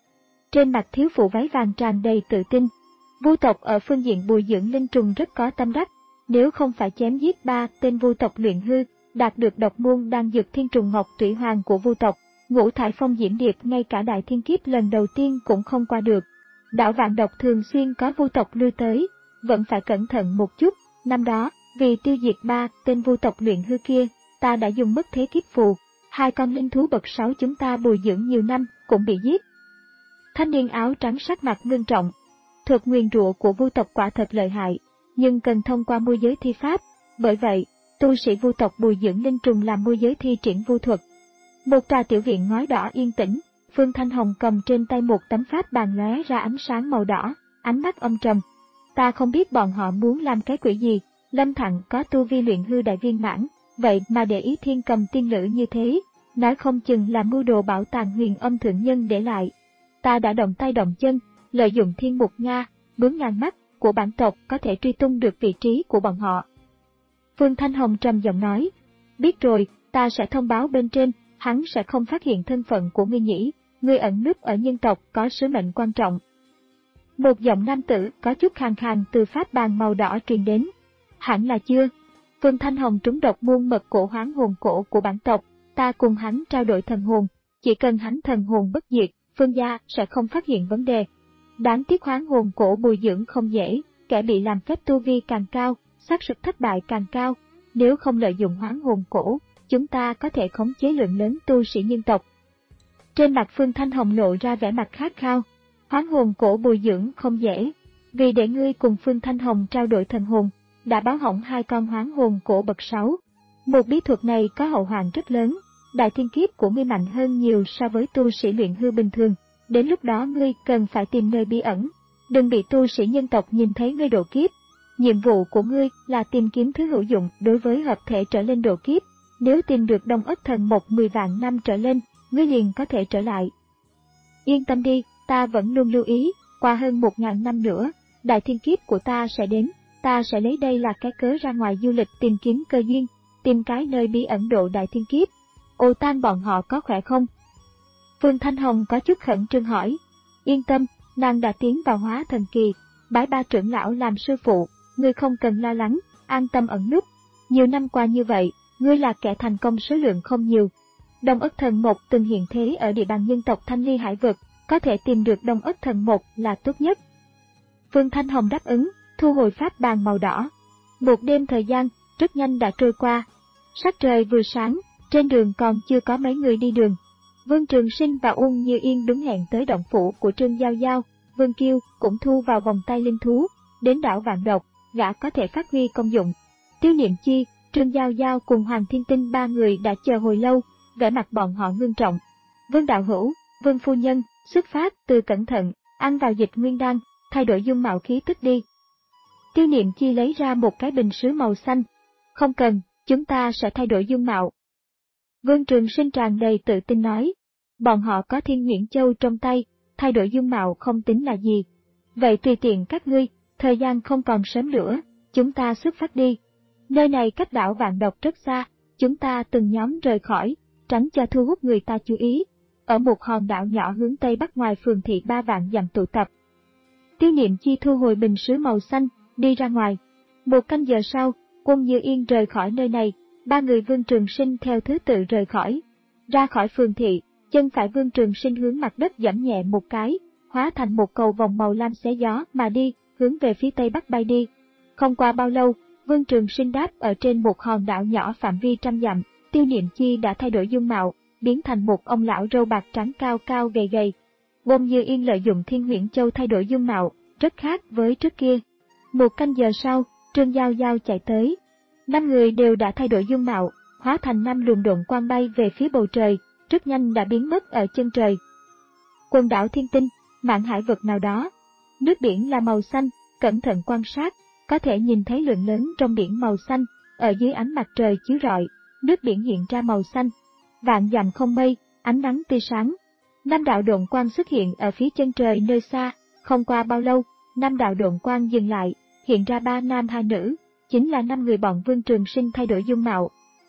Trên mặt thiếu phụ váy vàng tràn đầy tự tin. Vu tộc ở phương diện bồi dưỡng linh trùng rất có tâm đắc, nếu không phải chém giết ba tên vu tộc luyện hư, đạt được độc môn đan dược thiên trùng ngọc thủy hoàng của vu tộc, ngũ thải phong diễm điệp ngay cả đại thiên kiếp lần đầu tiên cũng không qua được. Đảo Vạn Độc thường xuyên có vu tộc lui tới, vẫn phải cẩn thận một chút. Năm đó, vì tiêu diệt ba tên vu tộc luyện hư kia, ta đã dùng mất thế kiếp phù, hai con linh thú bậc sáu chúng ta bồi dưỡng nhiều năm cũng bị giết. Thanh niên áo trắng sắc mặt ngưng trọng. Thuật nguyền rủa của vu tộc quả thật lợi hại, nhưng cần thông qua môi giới thi pháp, bởi vậy, tu sĩ vu tộc bồi dưỡng linh trùng làm môi giới thi triển vu thuật. Một trà tiểu viện ngói đỏ yên tĩnh, Phương Thanh Hồng cầm trên tay một tấm pháp bàn lóe ra ánh sáng màu đỏ, ánh mắt âm trầm. Ta không biết bọn họ muốn làm cái quỷ gì, Lâm Thặng có tu vi luyện hư đại viên mãn, vậy mà để ý thiên cầm tiên nữ như thế, nói không chừng là mưu đồ bảo tàng huyền âm thượng nhân để lại. Ta đã động tay động chân, lợi dụng thiên mục Nga, bướm ngàn mắt của bản tộc có thể truy tung được vị trí của bọn họ. Phương Thanh Hồng trầm giọng nói, biết rồi, ta sẽ thông báo bên trên, hắn sẽ không phát hiện thân phận của ngươi nhỉ, ngươi ẩn núp ở nhân tộc có sứ mệnh quan trọng. Một giọng nam tử có chút khàn khàn từ pháp bàn màu đỏ truyền đến. Hẳn là chưa. Phương Thanh Hồng trúng độc muôn mật cổ hoán hồn cổ của bản tộc, ta cùng hắn trao đổi thần hồn, chỉ cần hắn thần hồn bất diệt, Phương gia sẽ không phát hiện vấn đề. Đáng tiếc hoán hồn cổ bồi dưỡng không dễ, kẻ bị làm phép tu vi càng cao, xác suất thất bại càng cao. Nếu không lợi dụng hoán hồn cổ, chúng ta có thể khống chế lượng lớn tu sĩ nhân tộc. Trên mặt Phương Thanh Hồng lộ ra vẻ mặt khát khao. Hoán hồn cổ bồi dưỡng không dễ, vì để ngươi cùng Phương Thanh Hồng trao đổi thần hồn, đã báo hỏng hai con hoán hồn cổ bậc sáu. Một bí thuật này có hậu hoạn rất lớn, đại thiên kiếp của ngươi mạnh hơn nhiều so với tu sĩ luyện hư bình thường, đến lúc đó ngươi cần phải tìm nơi bí ẩn, đừng bị tu sĩ nhân tộc nhìn thấy ngươi độ kiếp. Nhiệm vụ của ngươi là tìm kiếm thứ hữu dụng đối với hợp thể trở lên độ kiếp, nếu tìm được Đông Ất Thần Mộc mười vạn năm trở lên, ngươi liền có thể trở lại. Yên tâm đi, ta vẫn luôn lưu ý, qua hơn một ngàn năm nữa, đại thiên kiếp của ta sẽ đến, ta sẽ lấy đây là cái cớ ra ngoài du lịch tìm kiếm cơ duyên, tìm cái nơi bí ẩn độ đại thiên kiếp. Ô Tan bọn họ có khỏe không? Phương Thanh Hồng có chút khẩn trương hỏi. Yên tâm, nàng đã tiến vào hóa thần kỳ, bái ba trưởng lão làm sư phụ, ngươi không cần lo lắng, an tâm ẩn núp. Nhiều năm qua như vậy, ngươi là kẻ thành công số lượng không nhiều. Đông Ất Thần Mộc từng hiện thế ở địa bàn nhân tộc Thanh Ly Hải Vực, có thể tìm được Đông Ất Thần Mộc là tốt nhất. Phương Thanh Hồng đáp ứng, thu hồi pháp bàn màu đỏ. Một đêm thời gian, rất nhanh đã trôi qua. Sắc trời vừa sáng, trên đường còn chưa có mấy người đi đường. Vương Trường Sinh và Uông Như Yên đúng hẹn tới động phủ của Trương Giao Giao, Vương Kiêu cũng thu vào vòng tay linh thú, đến đảo Vạn Độc, gã có thể phát huy công dụng. Tiêu Niệm Chi, Trương Giao Giao cùng Hoàng Thiên Tinh ba người đã chờ hồi lâu, vẻ mặt bọn họ ngưng trọng. Vương Đạo Hữu, Vương Phu Nhân, xuất phát từ cẩn thận, ăn vào dịch nguyên đan, thay đổi dung mạo khí tức đi. Tiêu Niệm Chi lấy ra một cái bình sứ màu xanh. Không cần, chúng ta sẽ thay đổi dung mạo. Vương Trường Sinh tràn đầy tự tin nói. Bọn họ có Thiên Nguyễn Châu trong tay, thay đổi dung mạo không tính là gì. Vậy tùy tiện các ngươi, thời gian không còn sớm nữa, chúng ta xuất phát đi. Nơi này cách đảo Vạn Độc rất xa, chúng ta từng nhóm rời khỏi, tránh cho thu hút người ta chú ý. Ở một hòn đảo nhỏ hướng tây bắc ngoài phường thị ba vạn dặm tụ tập. Tiêu Niệm Chi thu hồi bình sứ màu xanh, đi ra ngoài. Một canh giờ sau, Quân Như Yên rời khỏi nơi này, ba người Vương Trường Sinh theo thứ tự rời khỏi. Ra khỏi phường thị, chân phải Vương Trường Sinh hướng mặt đất giẫm nhẹ một cái, hóa thành một cầu vòng màu lam xé gió mà đi, hướng về phía tây bắc bay đi. Không qua bao lâu, Vương Trường Sinh đáp ở trên một hòn đảo nhỏ phạm vi trăm dặm. Tiêu Niệm Chi đã thay đổi dung mạo, biến thành một ông lão râu bạc trắng cao cao gầy gầy. Quân Như Yên lợi dụng Thiên Huyễn Châu thay đổi dung mạo, rất khác với trước kia. Một canh giờ sau, Trương Giao Giao chạy tới. Năm người đều đã thay đổi dung mạo, hóa thành năm luồng độn quang bay về phía bầu trời, rất nhanh đã biến mất ở chân trời. Quần đảo Thiên Tinh, mạn hải vực nào đó. Nước biển là màu xanh, cẩn thận quan sát, có thể nhìn thấy lượng lớn trong biển màu xanh, ở dưới ánh mặt trời chiếu rọi, nước biển hiện ra màu xanh. Vạn dặm không mây, ánh nắng tươi sáng. Năm đạo độn quang xuất hiện ở phía chân trời nơi xa, không qua bao lâu, năm đạo độn quang dừng lại, hiện ra ba nam hai nữ, chính là năm người bọn Vương Trường Sinh thay đổi dung mạo.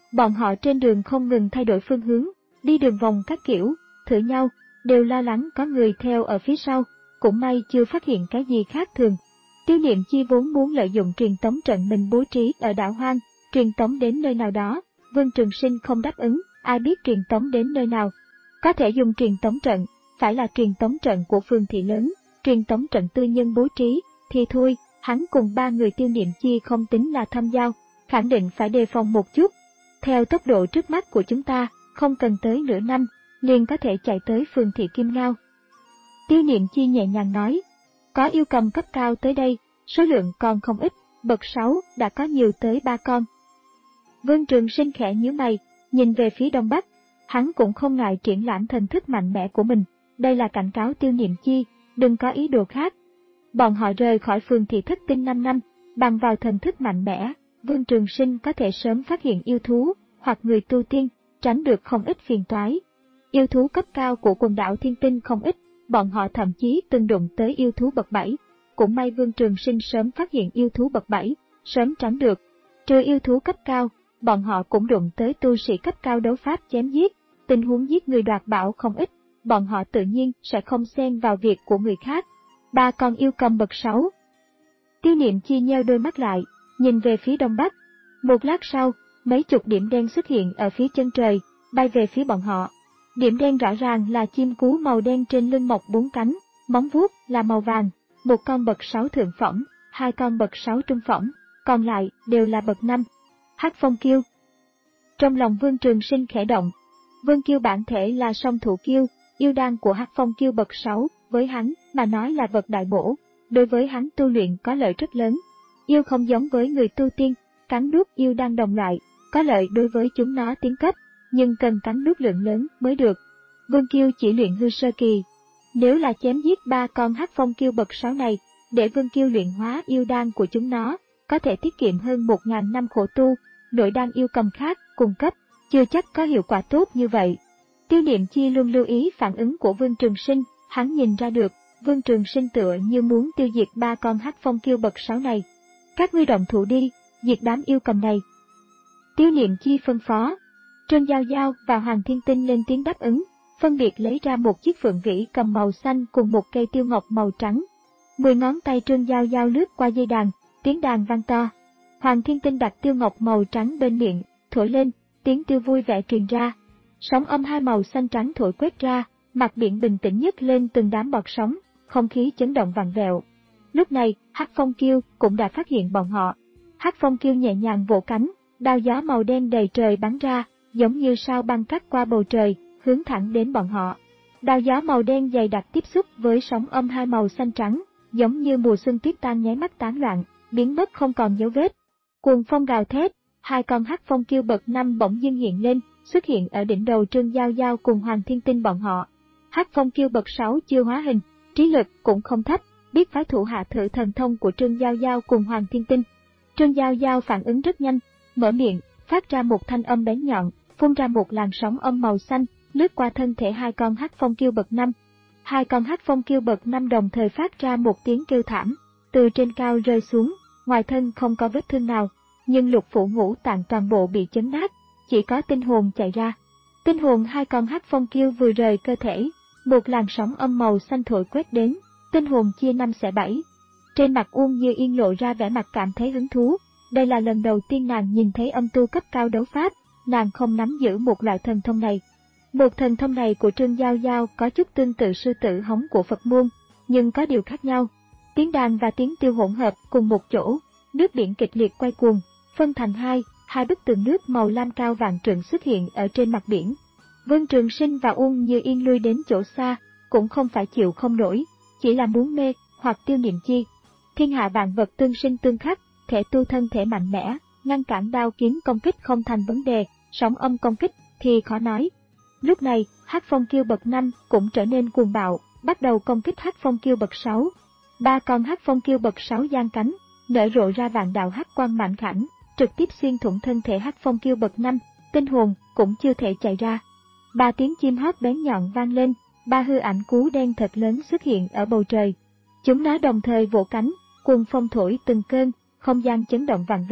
Bọn họ trên đường không ngừng thay đổi phương hướng, đi đường vòng các kiểu, thử nhau, đều lo lắng có người theo ở phía sau, cũng may chưa phát hiện cái gì khác thường. Tiêu Niệm Chi vốn muốn lợi dụng truyền tống trận mình bố trí ở đảo hoang, truyền tống đến nơi nào đó, Vương Trường Sinh không đáp ứng, ai biết truyền tống đến nơi nào. Có thể dùng truyền tống trận, phải là truyền tống trận của phường thị lớn, truyền tống trận tư nhân bố trí, thì thôi, hắn cùng ba người Tiêu Niệm Chi không tính là thâm giao, khẳng định phải đề phòng một chút. Theo tốc độ trước mắt của chúng ta, không cần tới nửa năm, liền có thể chạy tới phường thị Kim Ngao. Tiêu Niệm Chi nhẹ nhàng nói, có yêu cầm cấp cao tới đây, số lượng còn không ít, bậc sáu đã có nhiều tới ba con. Vương Trường Sinh khẽ nhíu mày, nhìn về phía đông bắc, hắn cũng không ngại triển lãm thần thức mạnh mẽ của mình, đây là cảnh cáo Tiêu Niệm Chi, đừng có ý đồ khác. Bọn họ rời khỏi phường thị Thất Tinh năm năm, bằng vào thần thức mạnh mẽ, Vương Trường Sinh có thể sớm phát hiện yêu thú, hoặc người tu tiên, tránh được không ít phiền toái. Yêu thú cấp cao của quần đảo Thiên Tinh không ít, bọn họ thậm chí từng đụng tới yêu thú bậc bảy. Cũng may Vương Trường Sinh sớm phát hiện yêu thú bậc bảy, sớm tránh được. Trừ yêu thú cấp cao, bọn họ cũng đụng tới tu sĩ cấp cao đấu pháp chém giết, tình huống giết người đoạt bảo không ít, bọn họ tự nhiên sẽ không xen vào việc của người khác. Ba con yêu cầm bậc sáu. Tiêu Niệm Chi nheo đôi mắt lại, nhìn về phía đông bắc. Một lát sau, mấy chục điểm đen xuất hiện ở phía chân trời, bay về phía bọn họ. Điểm đen rõ ràng là chim cú màu đen trên lưng mọc bốn cánh, móng vuốt là màu vàng, một con bậc sáu thượng phẩm, hai con bậc sáu trung phẩm, còn lại đều là bậc năm. Hắc Phong Kiêu. Trong lòng Vương Trường Sinh khẽ động. Vương Kiêu bản thể là song thủ kiêu, yêu đan của Hắc Phong Kiêu bậc sáu, với hắn mà nói là vật đại bổ, đối với hắn tu luyện có lợi rất lớn. Yêu không giống với người tu tiên, cắn nuốt yêu đan đồng loại, có lợi đối với chúng nó tiến cấp, nhưng cần cắn nuốt lượng lớn mới được. Vương Kiêu chỉ luyện hư sơ kỳ. Nếu là chém giết ba con Hắc Phong Kiêu bậc sáu này, để Vương Kiêu luyện hóa yêu đan của chúng nó, có thể tiết kiệm hơn một nghìn năm khổ tu, nội đan yêu cầm khác, cung cấp, chưa chắc có hiệu quả tốt như vậy. Tiêu Niệm Chi luôn lưu ý phản ứng của Vương Trường Sinh, hắn nhìn ra được, Vương Trường Sinh tựa như muốn tiêu diệt ba con Hắc Phong Kiêu bậc sáu này. Các ngươi động thủ đi, diệt đám yêu cầm này. Tiêu Niệm Chi phân phó. Trương Giao Giao và Hoàng Thiên Tinh lên tiếng đáp ứng, phân biệt lấy ra một chiếc phượng vĩ cầm màu xanh cùng một cây tiêu ngọc màu trắng. Mười ngón tay Trương Giao Giao lướt qua dây đàn, tiếng đàn vang to. Hoàng Thiên Tinh đặt tiêu ngọc màu trắng bên miệng, thổi lên, tiếng tiêu vui vẻ truyền ra. Sóng âm hai màu xanh trắng thổi quét ra, mặt biển bình tĩnh nhấc lên từng đám bọt sóng, không khí chấn động vặn vẹo. Lúc này, Hắc Phong Kiêu cũng đã phát hiện bọn họ. Hắc Phong Kiêu nhẹ nhàng vỗ cánh, đao gió màu đen đầy trời bắn ra, giống như sao băng cắt qua bầu trời, hướng thẳng đến bọn họ. Đao gió màu đen dày đặc tiếp xúc với sóng âm hai màu xanh trắng, giống như mùa xuân tuyết tan nháy mắt tán loạn, biến mất không còn dấu vết. Cuồng phong gào thét, hai con Hắc Phong Kiêu bậc năm bỗng dưng hiện lên, xuất hiện ở đỉnh đầu Trương Giao Giao cùng Hoàng Thiên Tinh bọn họ. Hắc Phong Kiêu bậc sáu chưa hóa hình, trí lực cũng không thấp, biết phái thủ hạ thử thần thông của Trương Giao Giao cùng Hoàng Thiên Tinh. Trương Giao Giao phản ứng rất nhanh, mở miệng, phát ra một thanh âm bén nhọn, phun ra một làn sóng âm màu xanh, lướt qua thân thể hai con Hắc Phong Kiêu bậc năm. Hai con Hắc Phong Kiêu bậc năm đồng thời phát ra một tiếng kêu thảm, từ trên cao rơi xuống, ngoài thân không có vết thương nào, nhưng lục phủ ngũ tạng toàn bộ bị chấn nát, chỉ có tinh hồn chạy ra. Tinh hồn hai con Hắc Phong Kiêu vừa rời cơ thể, một làn sóng âm màu xanh thổi quét đến, tinh hồn chia năm xẻ bảy. Trên mặt Uông Như Yên lộ ra vẻ mặt cảm thấy hứng thú, đây là lần đầu tiên nàng nhìn thấy âm tu cấp cao đấu pháp, nàng không nắm giữ một loại thần thông này. Một thần thông này của Trương Giao Giao có chút tương tự sư tử hống của Phật môn, nhưng có điều khác nhau. Tiếng đàn và tiếng tiêu hỗn hợp cùng một chỗ, nước biển kịch liệt quay cuồng, phân thành hai, hai bức tường nước màu lam cao vạn trượng xuất hiện ở trên mặt biển. Vương Trường Sinh và Uông Như Yên lui đến chỗ xa, cũng không phải chịu không nổi, chỉ là muốn mê hoặc Tiêu Niệm Chi. Thiên hạ vạn vật tương sinh tương khắc, thể tu thân thể mạnh mẽ, ngăn cản đao kiếm công kích không thành vấn đề, sóng âm công kích thì khó nói. Lúc này, Hắc Phong Kiêu bậc năm cũng trở nên cuồng bạo, bắt đầu công kích Hắc Phong Kiêu bậc sáu. Ba con Hắc Phong Kiêu bậc sáu giang cánh, nở rộ ra vạn đạo hắc quang mạnh khảnh, trực tiếp xuyên thủng thân thể Hắc Phong Kiêu bậc năm, tinh hồn cũng chưa thể chạy ra. Ba tiếng chim hót bén nhọn vang lên, ba hư ảnh cú đen thật lớn xuất hiện ở bầu trời. Chúng nó đồng thời vỗ cánh, cuồng phong thổi từng cơn, không gian chấn động vặn vẹo,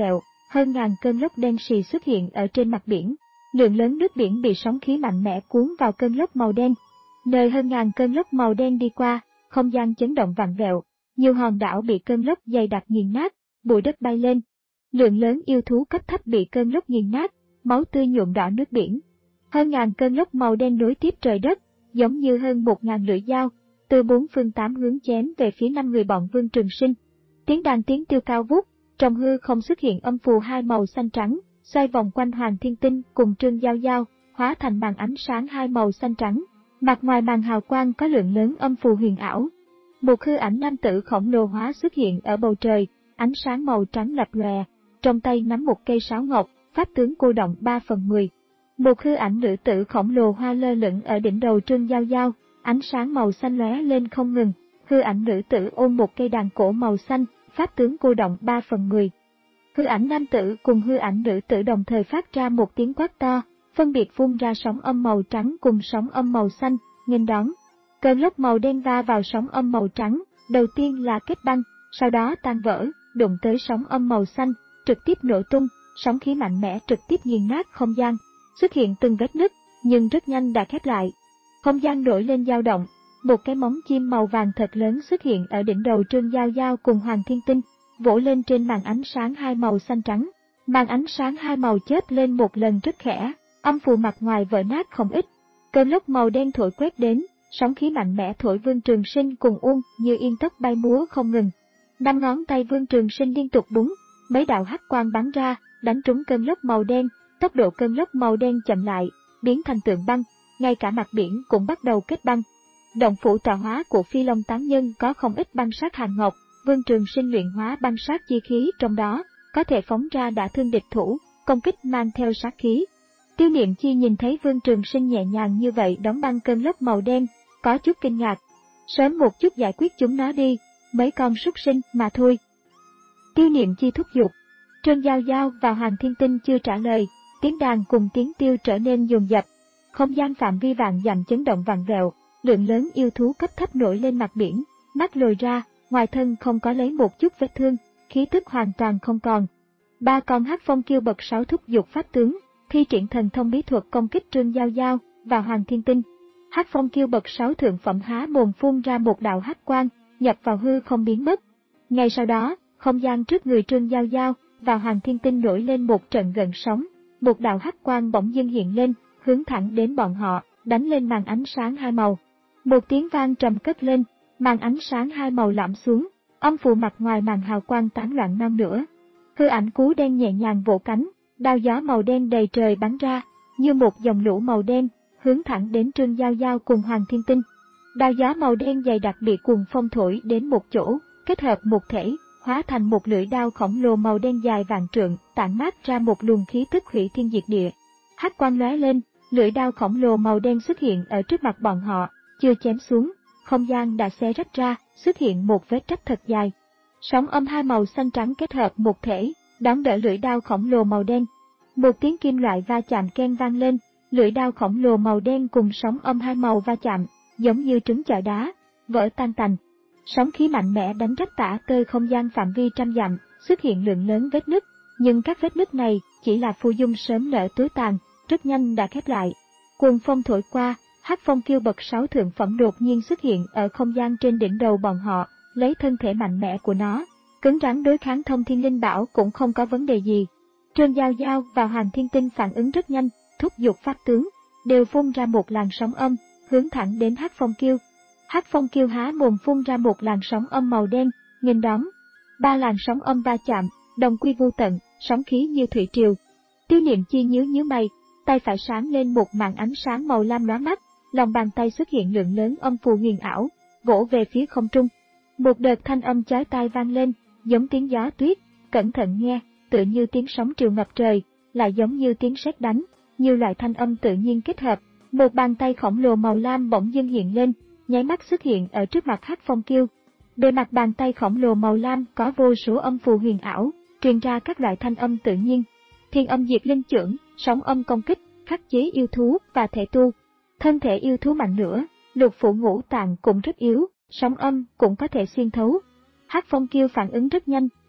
hơn ngàn cơn lốc đen sì xuất hiện ở trên mặt biển. Lượng lớn nước biển bị sóng khí mạnh mẽ cuốn vào cơn lốc màu đen. Nơi hơn ngàn cơn lốc màu đen đi qua, không gian chấn động vặn vẹo, nhiều hòn đảo bị cơn lốc dày đặc nghiền nát, bụi đất bay lên. Lượng lớn yêu thú cấp thấp bị cơn lốc nghiền nát, máu tươi nhuộm đỏ nước biển. Hơn ngàn cơn lốc màu đen nối tiếp trời đất, giống như hơn một ngàn lưỡi dao, từ bốn phương tám hướng chém về phía năm người bọn Vương Trường Sinh. Tiếng đàn tiếng tiêu cao vút, trong hư không xuất hiện âm phù hai màu xanh trắng, xoay vòng quanh Hoàng Thiên Tinh cùng Trương Giao Giao, hóa thành màn ánh sáng hai màu xanh trắng. Mặt ngoài màn hào quang có lượng lớn âm phù huyền ảo. Một hư ảnh nam tử khổng lồ hóa xuất hiện ở bầu trời, ánh sáng màu trắng lập lòe, trong tay nắm một cây sáo ngọc, pháp tướng cô động ba phần mười. Một hư ảnh nữ tử khổng lồ hoa lơ lửng ở đỉnh đầu Trương Giao Giao, ánh sáng màu xanh lóe lên không ngừng. Hư ảnh nữ tử ôm một cây đàn cổ màu xanh, pháp tướng cô động ba phần mười. Hư ảnh nam tử cùng hư ảnh nữ tử đồng thời phát ra một tiếng quát to, phân biệt phun ra sóng âm màu trắng cùng sóng âm màu xanh, nghênh đón. Cơn lốc màu đen va vào sóng âm màu trắng, đầu tiên là kết băng, sau đó tan vỡ, đụng tới sóng âm màu xanh, trực tiếp nổ tung, sóng khí mạnh mẽ trực tiếp nghiền nát không gian, xuất hiện từng vết nứt, nhưng rất nhanh đã khép lại. Không gian nổi lên dao động, một cái móng chim màu vàng thật lớn xuất hiện ở đỉnh đầu Trương Giao Giao cùng Hoàng Thiên Tinh, vỗ lên trên màn ánh sáng hai màu xanh trắng. Màn ánh sáng hai màu chớp lên một lần rất khẽ, âm phù mặt ngoài vỡ nát không ít. Cơn lốc màu đen thổi quét đến, sóng khí mạnh mẽ thổi Vương Trường Sinh cùng Uông như yên tóc bay múa không ngừng. Năm ngón tay Vương Trường Sinh liên tục búng, mấy đạo hắc quang bắn ra, đánh trúng cơn lốc màu đen, tốc độ cơn lốc màu đen chậm lại, biến thành tượng băng, ngay cả mặt biển cũng bắt đầu kết băng. Động phủ tọa hóa của Phi Long Tán Nhân có không ít băng sát hàn ngọc, Vương Trường Sinh luyện hóa băng sát chi khí trong đó, có thể phóng ra đả thương địch thủ, công kích mang theo sát khí. Tiêu Niệm Chi nhìn thấy Vương Trường Sinh nhẹ nhàng như vậy đóng băng cơn lốc màu đen, có chút kinh ngạc. Sớm một chút giải quyết chúng nó đi, mấy con súc sinh mà thôi. Tiêu Niệm Chi thúc giục. Trương Giao Giao và Hoàng Thiên Tinh chưa trả lời, tiếng đàn cùng tiếng tiêu trở nên dồn dập. Không gian phạm vi vạn dặm chấn động vặn vẹo, lượng lớn yêu thú cấp thấp nổi lên mặt biển, mắt lồi ra, ngoài thân không có lấy một chút vết thương, khí tức hoàn toàn không còn. Ba con hắc phong kiêu bậc sáu thúc giục pháp tướng, thi triển thần thông bí thuật công kích Trương Giao Giao và Hoàng Thiên Tinh. Hắc phong kiêu bậc sáu thượng phẩm há mồm phun ra một đạo hắc quang, nhập vào hư không biến mất. Ngay sau đó, không gian trước người Trương Giao Giao và Hoàng Thiên Tinh nổi lên một trận gợn sóng, một đạo hắc quang bỗng dưng hiện lên, hướng thẳng đến bọn họ, đánh lên màn ánh sáng hai màu. Một tiếng vang trầm cất lên, màn ánh sáng hai màu lõm xuống, âm phù mặt ngoài màn hào quang tán loạn non nữa. Hư ảnh cú đen nhẹ nhàng vỗ cánh, đao gió màu đen đầy trời bắn ra, như một dòng lũ màu đen, hướng thẳng đến Trương Giao Giao cùng Hoàng Thiên Tinh. Đao gió màu đen dày đặc bị cuồng phong thổi đến một chỗ, kết hợp một thể, hóa thành một lưỡi đao khổng lồ màu đen dài vạn trượng, tản mát ra một luồng khí tức hủy thiên diệt địa. Hắc quang lóe lên, lưỡi đao khổng lồ màu đen xuất hiện ở trước mặt bọn họ, chưa chém xuống, không gian đã xé rách ra, xuất hiện một vết rách thật dài. Sóng âm hai màu xanh trắng kết hợp một thể, đón đỡ lưỡi đao khổng lồ màu đen. Một tiếng kim loại va chạm keng vang lên, lưỡi đao khổng lồ màu đen cùng sóng âm hai màu va chạm, giống như trứng chọi đá, vỡ tan tành. Sóng khí mạnh mẽ đánh rách tả tơi không gian phạm vi trăm dặm, xuất hiện lượng lớn vết nứt, nhưng các vết nứt này chỉ là phù dung sớm nở tối tàn, rất nhanh đã khép lại. Cuồng phong thổi qua, hắc phong kiêu bậc sáu thượng phẩm đột nhiên xuất hiện ở không gian trên đỉnh đầu bọn họ, lấy thân thể mạnh mẽ của nó, cứng rắn đối kháng thông thiên linh bảo cũng không có vấn đề gì. Trương Giao Giao và Hoàng Thiên Tinh phản ứng rất nhanh, thúc giục pháp tướng, đều phun ra một làn sóng âm, hướng thẳng đến hắc phong kiêu. Hắc phong kiêu há mồm phun ra một làn sóng âm màu đen, nghênh đón. Ba làn sóng âm va chạm, đồng quy vô tận, sóng khí như thủy triều. Tiêu Niệm Chi nhíu nhíu mày, tay phải sáng lên một màn ánh sáng màu lam lóa mắt, lòng bàn tay xuất hiện lượng lớn âm phù huyền ảo, vỗ về phía không trung. Một đợt thanh âm chói tai vang lên, giống tiếng gió tuyết, cẩn thận nghe, tựa như tiếng sóng triều ngập trời, lại giống như tiếng sét đánh, nhiều loại thanh âm tự nhiên kết hợp. Một bàn tay khổng lồ màu lam bỗng dưng hiện lên, nháy mắt xuất hiện ở trước mặt hắc phong kiêu. Bề mặt bàn tay khổng lồ màu lam có vô số âm phù huyền ảo, truyền ra các loại thanh âm tự nhiên. Thiên âm diệt linh chưởng, sóng âm công kích, khắc chế yêu thú và thể tu. Thân thể yêu thú mạnh nữa, lục phủ ngũ tạng cũng rất yếu, sóng âm cũng có thể xuyên thấu. Hắc phong kiêu phản ứng rất nhanh,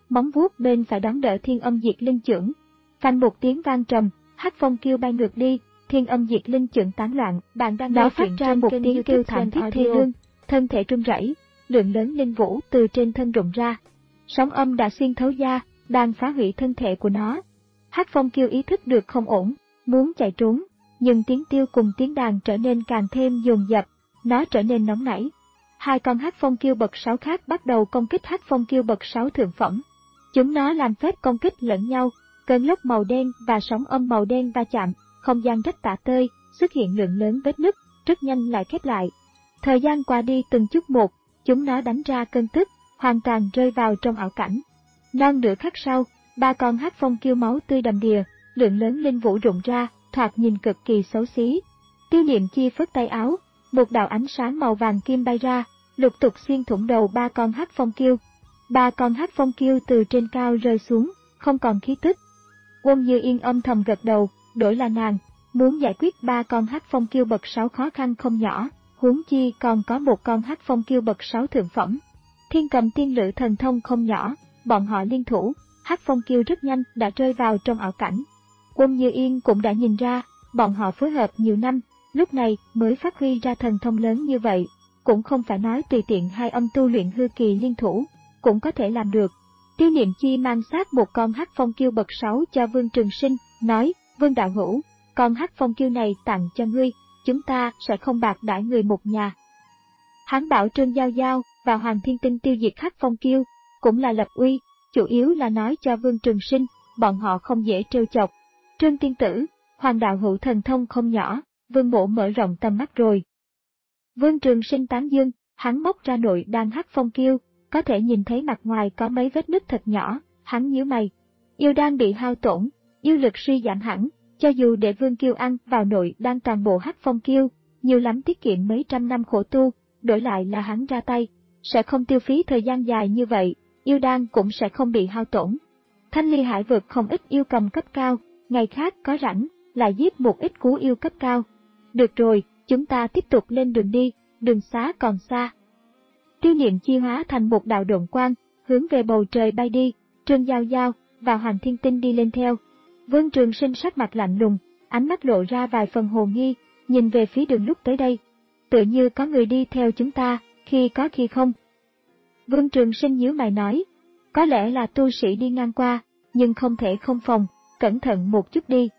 móng vuốt bên phải đón đỡ thiên âm diệt linh chưởng. Phanh một tiếng vang trầm, Hắc Phong Kiêu bay ngược đi, thiên âm diệt linh chưởng tán loạn. Bạn đang nó phát ra một tiếng kêu thảm thiết thê lương, thân thể run rẩy, lượng lớn linh vũ từ trên thân rụng ra. Sóng âm đã xuyên thấu da, đang phá hủy thân thể của nó. Hắc Phong Kiêu ý thức được không ổn, muốn chạy trốn, nhưng tiếng tiêu cùng tiếng đàn trở nên càng thêm dồn dập, nó trở nên nóng nảy. Hai con Hắc Phong Kiêu bậc sáu khác bắt đầu công kích Hắc Phong Kiêu bậc sáu thượng phẩm. Chúng nó làm phép công kích lẫn nhau, cơn lốc màu đen và sóng âm màu đen va chạm, không gian rách tả tơi, xuất hiện lượng lớn vết nứt, rất nhanh lại khép lại. Thời gian qua đi từng chút một, chúng nó đánh ra cơn tức, hoàn toàn rơi vào trong ảo cảnh. Non nửa khắc sau, ba con Hắc Phong Kiêu máu tươi đầm đìa, lượng lớn linh vũ rụng ra, thoạt nhìn cực kỳ xấu xí. Tiêu Niệm Chi phất tay áo, một đạo ánh sáng màu vàng kim bay ra, lục tục xuyên thủng đầu ba con Hắc Phong Kiêu. Ba con Hắc Phong Kiêu từ trên cao rơi xuống, không còn khí tức. Uông Như Yên âm thầm gật đầu, đổi là nàng, muốn giải quyết ba con Hắc Phong Kiêu bậc sáu khó khăn không nhỏ, huống chi còn có một con Hắc Phong Kiêu bậc sáu thượng phẩm. Thiên Cầm Tiên Lữ thần thông không nhỏ, bọn họ liên thủ, Hắc Phong Kiêu rất nhanh đã rơi vào trong ảo cảnh. Uông Như Yên cũng đã nhìn ra, bọn họ phối hợp nhiều năm, lúc này mới phát huy ra thần thông lớn như vậy, cũng không phải nói tùy tiện hai âm tu luyện hư kỳ liên thủ, cũng có thể làm được. Tiêu Niệm Chi mang sát một con Hắc Phong Kiêu bậc sáu cho Vương Trường Sinh, nói, Vương đạo hữu, con Hắc Phong Kiêu này tặng cho ngươi, chúng ta sẽ không bạc đãi người một nhà. Hắn bảo Trương Giao Giao và Hoàng Thiên Tinh tiêu diệt Hắc Phong Kiêu, cũng là lập uy, chủ yếu là nói cho Vương Trường Sinh, bọn họ không dễ trêu chọc. Trương Tiên Tử, Hoàng đạo hữu thần thông không nhỏ, Vương mộ mở rộng tầm mắt rồi. Vương Trường Sinh tán dương, hắn móc ra nội đan Hắc Phong Kiêu, có thể nhìn thấy mặt ngoài có mấy vết nứt thật nhỏ, hắn nhíu mày. Yêu đan bị hao tổn, yêu lực suy giảm hẳn, cho dù để Vương Kiêu ăn vào nội đan toàn bộ Hắc Phong Kiêu, nhiều lắm tiết kiệm mấy trăm năm khổ tu, đổi lại là hắn ra tay, sẽ không tiêu phí thời gian dài như vậy, yêu đan cũng sẽ không bị hao tổn. Thanh Ly Hải vực không ít yêu cầm cấp cao, ngày khác có rảnh, lại giết một ít cú yêu cấp cao. Được rồi, chúng ta tiếp tục lên đường đi, đường xá còn xa. Tiêu Niệm Chi hóa thành một đạo độn quang, hướng về bầu trời bay đi, Trương Giao Giao và Hoàng Thiên Tinh đi lên theo. Vương Trường Sinh sắc mặt lạnh lùng, ánh mắt lộ ra vài phần hồ nghi, nhìn về phía đường lúc tới đây. Tựa như có người đi theo chúng ta, khi có khi không. Vương Trường Sinh nhíu mày nói, có lẽ là tu sĩ đi ngang qua, nhưng không thể không phòng, cẩn thận một chút đi.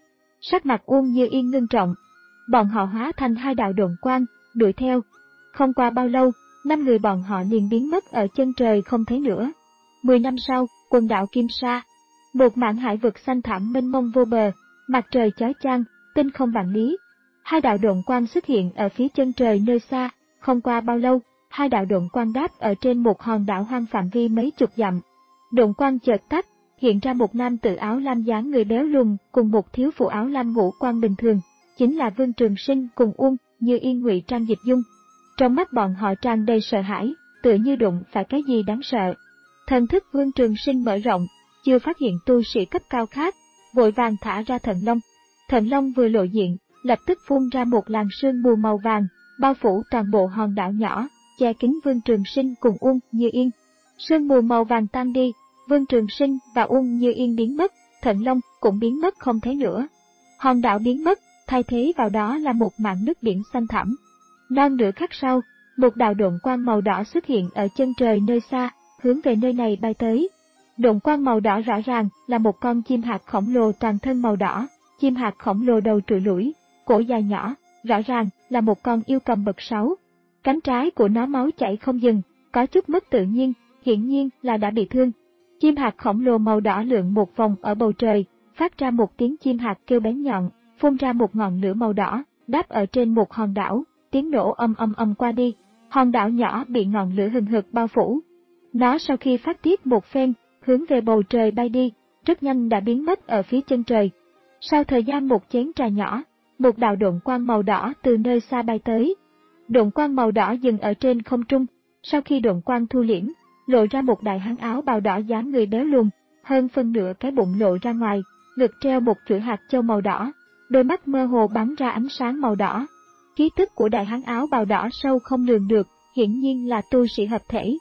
Sắc mặt Uông Như Yên ngưng trọng, bọn họ hóa thành hai đạo độn quang, đuổi theo. Không qua bao lâu, năm người bọn họ liền biến mất ở chân trời không thấy nữa. Mười năm sau, quần đảo Kim Sa, một mảng hải vực xanh thẳm mênh mông vô bờ, mặt trời chói chang, tinh không vạn lý. Hai đạo độn quang xuất hiện ở phía chân trời nơi xa, không qua bao lâu, hai đạo độn quang đáp ở trên một hòn đảo hoang phạm vi mấy chục dặm. Độn quang chợt tắt, hiện ra một nam tử áo lam dáng người béo lùn cùng một thiếu phụ áo lam ngũ quan bình thường, chính là Vương Trường Sinh cùng Uông Như Yên ngụy trang dịch dung. Trong mắt bọn họ tràn đầy sợ hãi, tựa như đụng phải cái gì đáng sợ. Thần thức Vương Trường Sinh mở rộng, chưa phát hiện tu sĩ cấp cao khác, vội vàng thả ra thần long. Thần long vừa lộ diện, lập tức phun ra một làn sương mù màu vàng, bao phủ toàn bộ hòn đảo nhỏ, che kín Vương Trường Sinh cùng Uông Như Yên. Sương mù màu vàng tan đi, Vương Trường Sinh và Uông Như Yên biến mất, thần long cũng biến mất không thấy nữa. Hòn đảo biến mất, thay thế vào đó là một mảng nước biển xanh thẳm. Non nửa khắc sau, một đạo độn quang màu đỏ xuất hiện ở chân trời nơi xa, hướng về nơi này bay tới. Độn quang màu đỏ rõ ràng là một con chim hạt khổng lồ toàn thân màu đỏ, chim hạt khổng lồ đầu trụi lủi, cổ dài nhỏ, rõ ràng là một con yêu cầm bậc sáu. Cánh trái của nó máu chảy không dừng, có chút mất tự nhiên, hiển nhiên là đã bị thương. Chim hạt khổng lồ màu đỏ lượn một vòng ở bầu trời, phát ra một tiếng chim hạt kêu bén nhọn, phun ra một ngọn lửa màu đỏ, đáp ở trên một hòn đảo, tiếng nổ âm âm âm qua đi, hòn đảo nhỏ bị ngọn lửa hừng hực bao phủ. Nó sau khi phát tiết một phen, hướng về bầu trời bay đi, rất nhanh đã biến mất ở phía chân trời. Sau thời gian một chén trà nhỏ, một đạo độn quang màu đỏ từ nơi xa bay tới. Độn quang màu đỏ dừng ở trên không trung, sau khi độn quang thu liễm, lộ ra một đại hán áo bào đỏ dáng người béo lùn, hơn phân nửa cái bụng lộ ra ngoài, ngực treo một chuỗi hạt châu màu đỏ, đôi mắt mơ hồ bắn ra ánh sáng màu đỏ. Khí tức của đại hán áo bào đỏ sâu không lường được, hiển nhiên là tu sĩ hợp thể.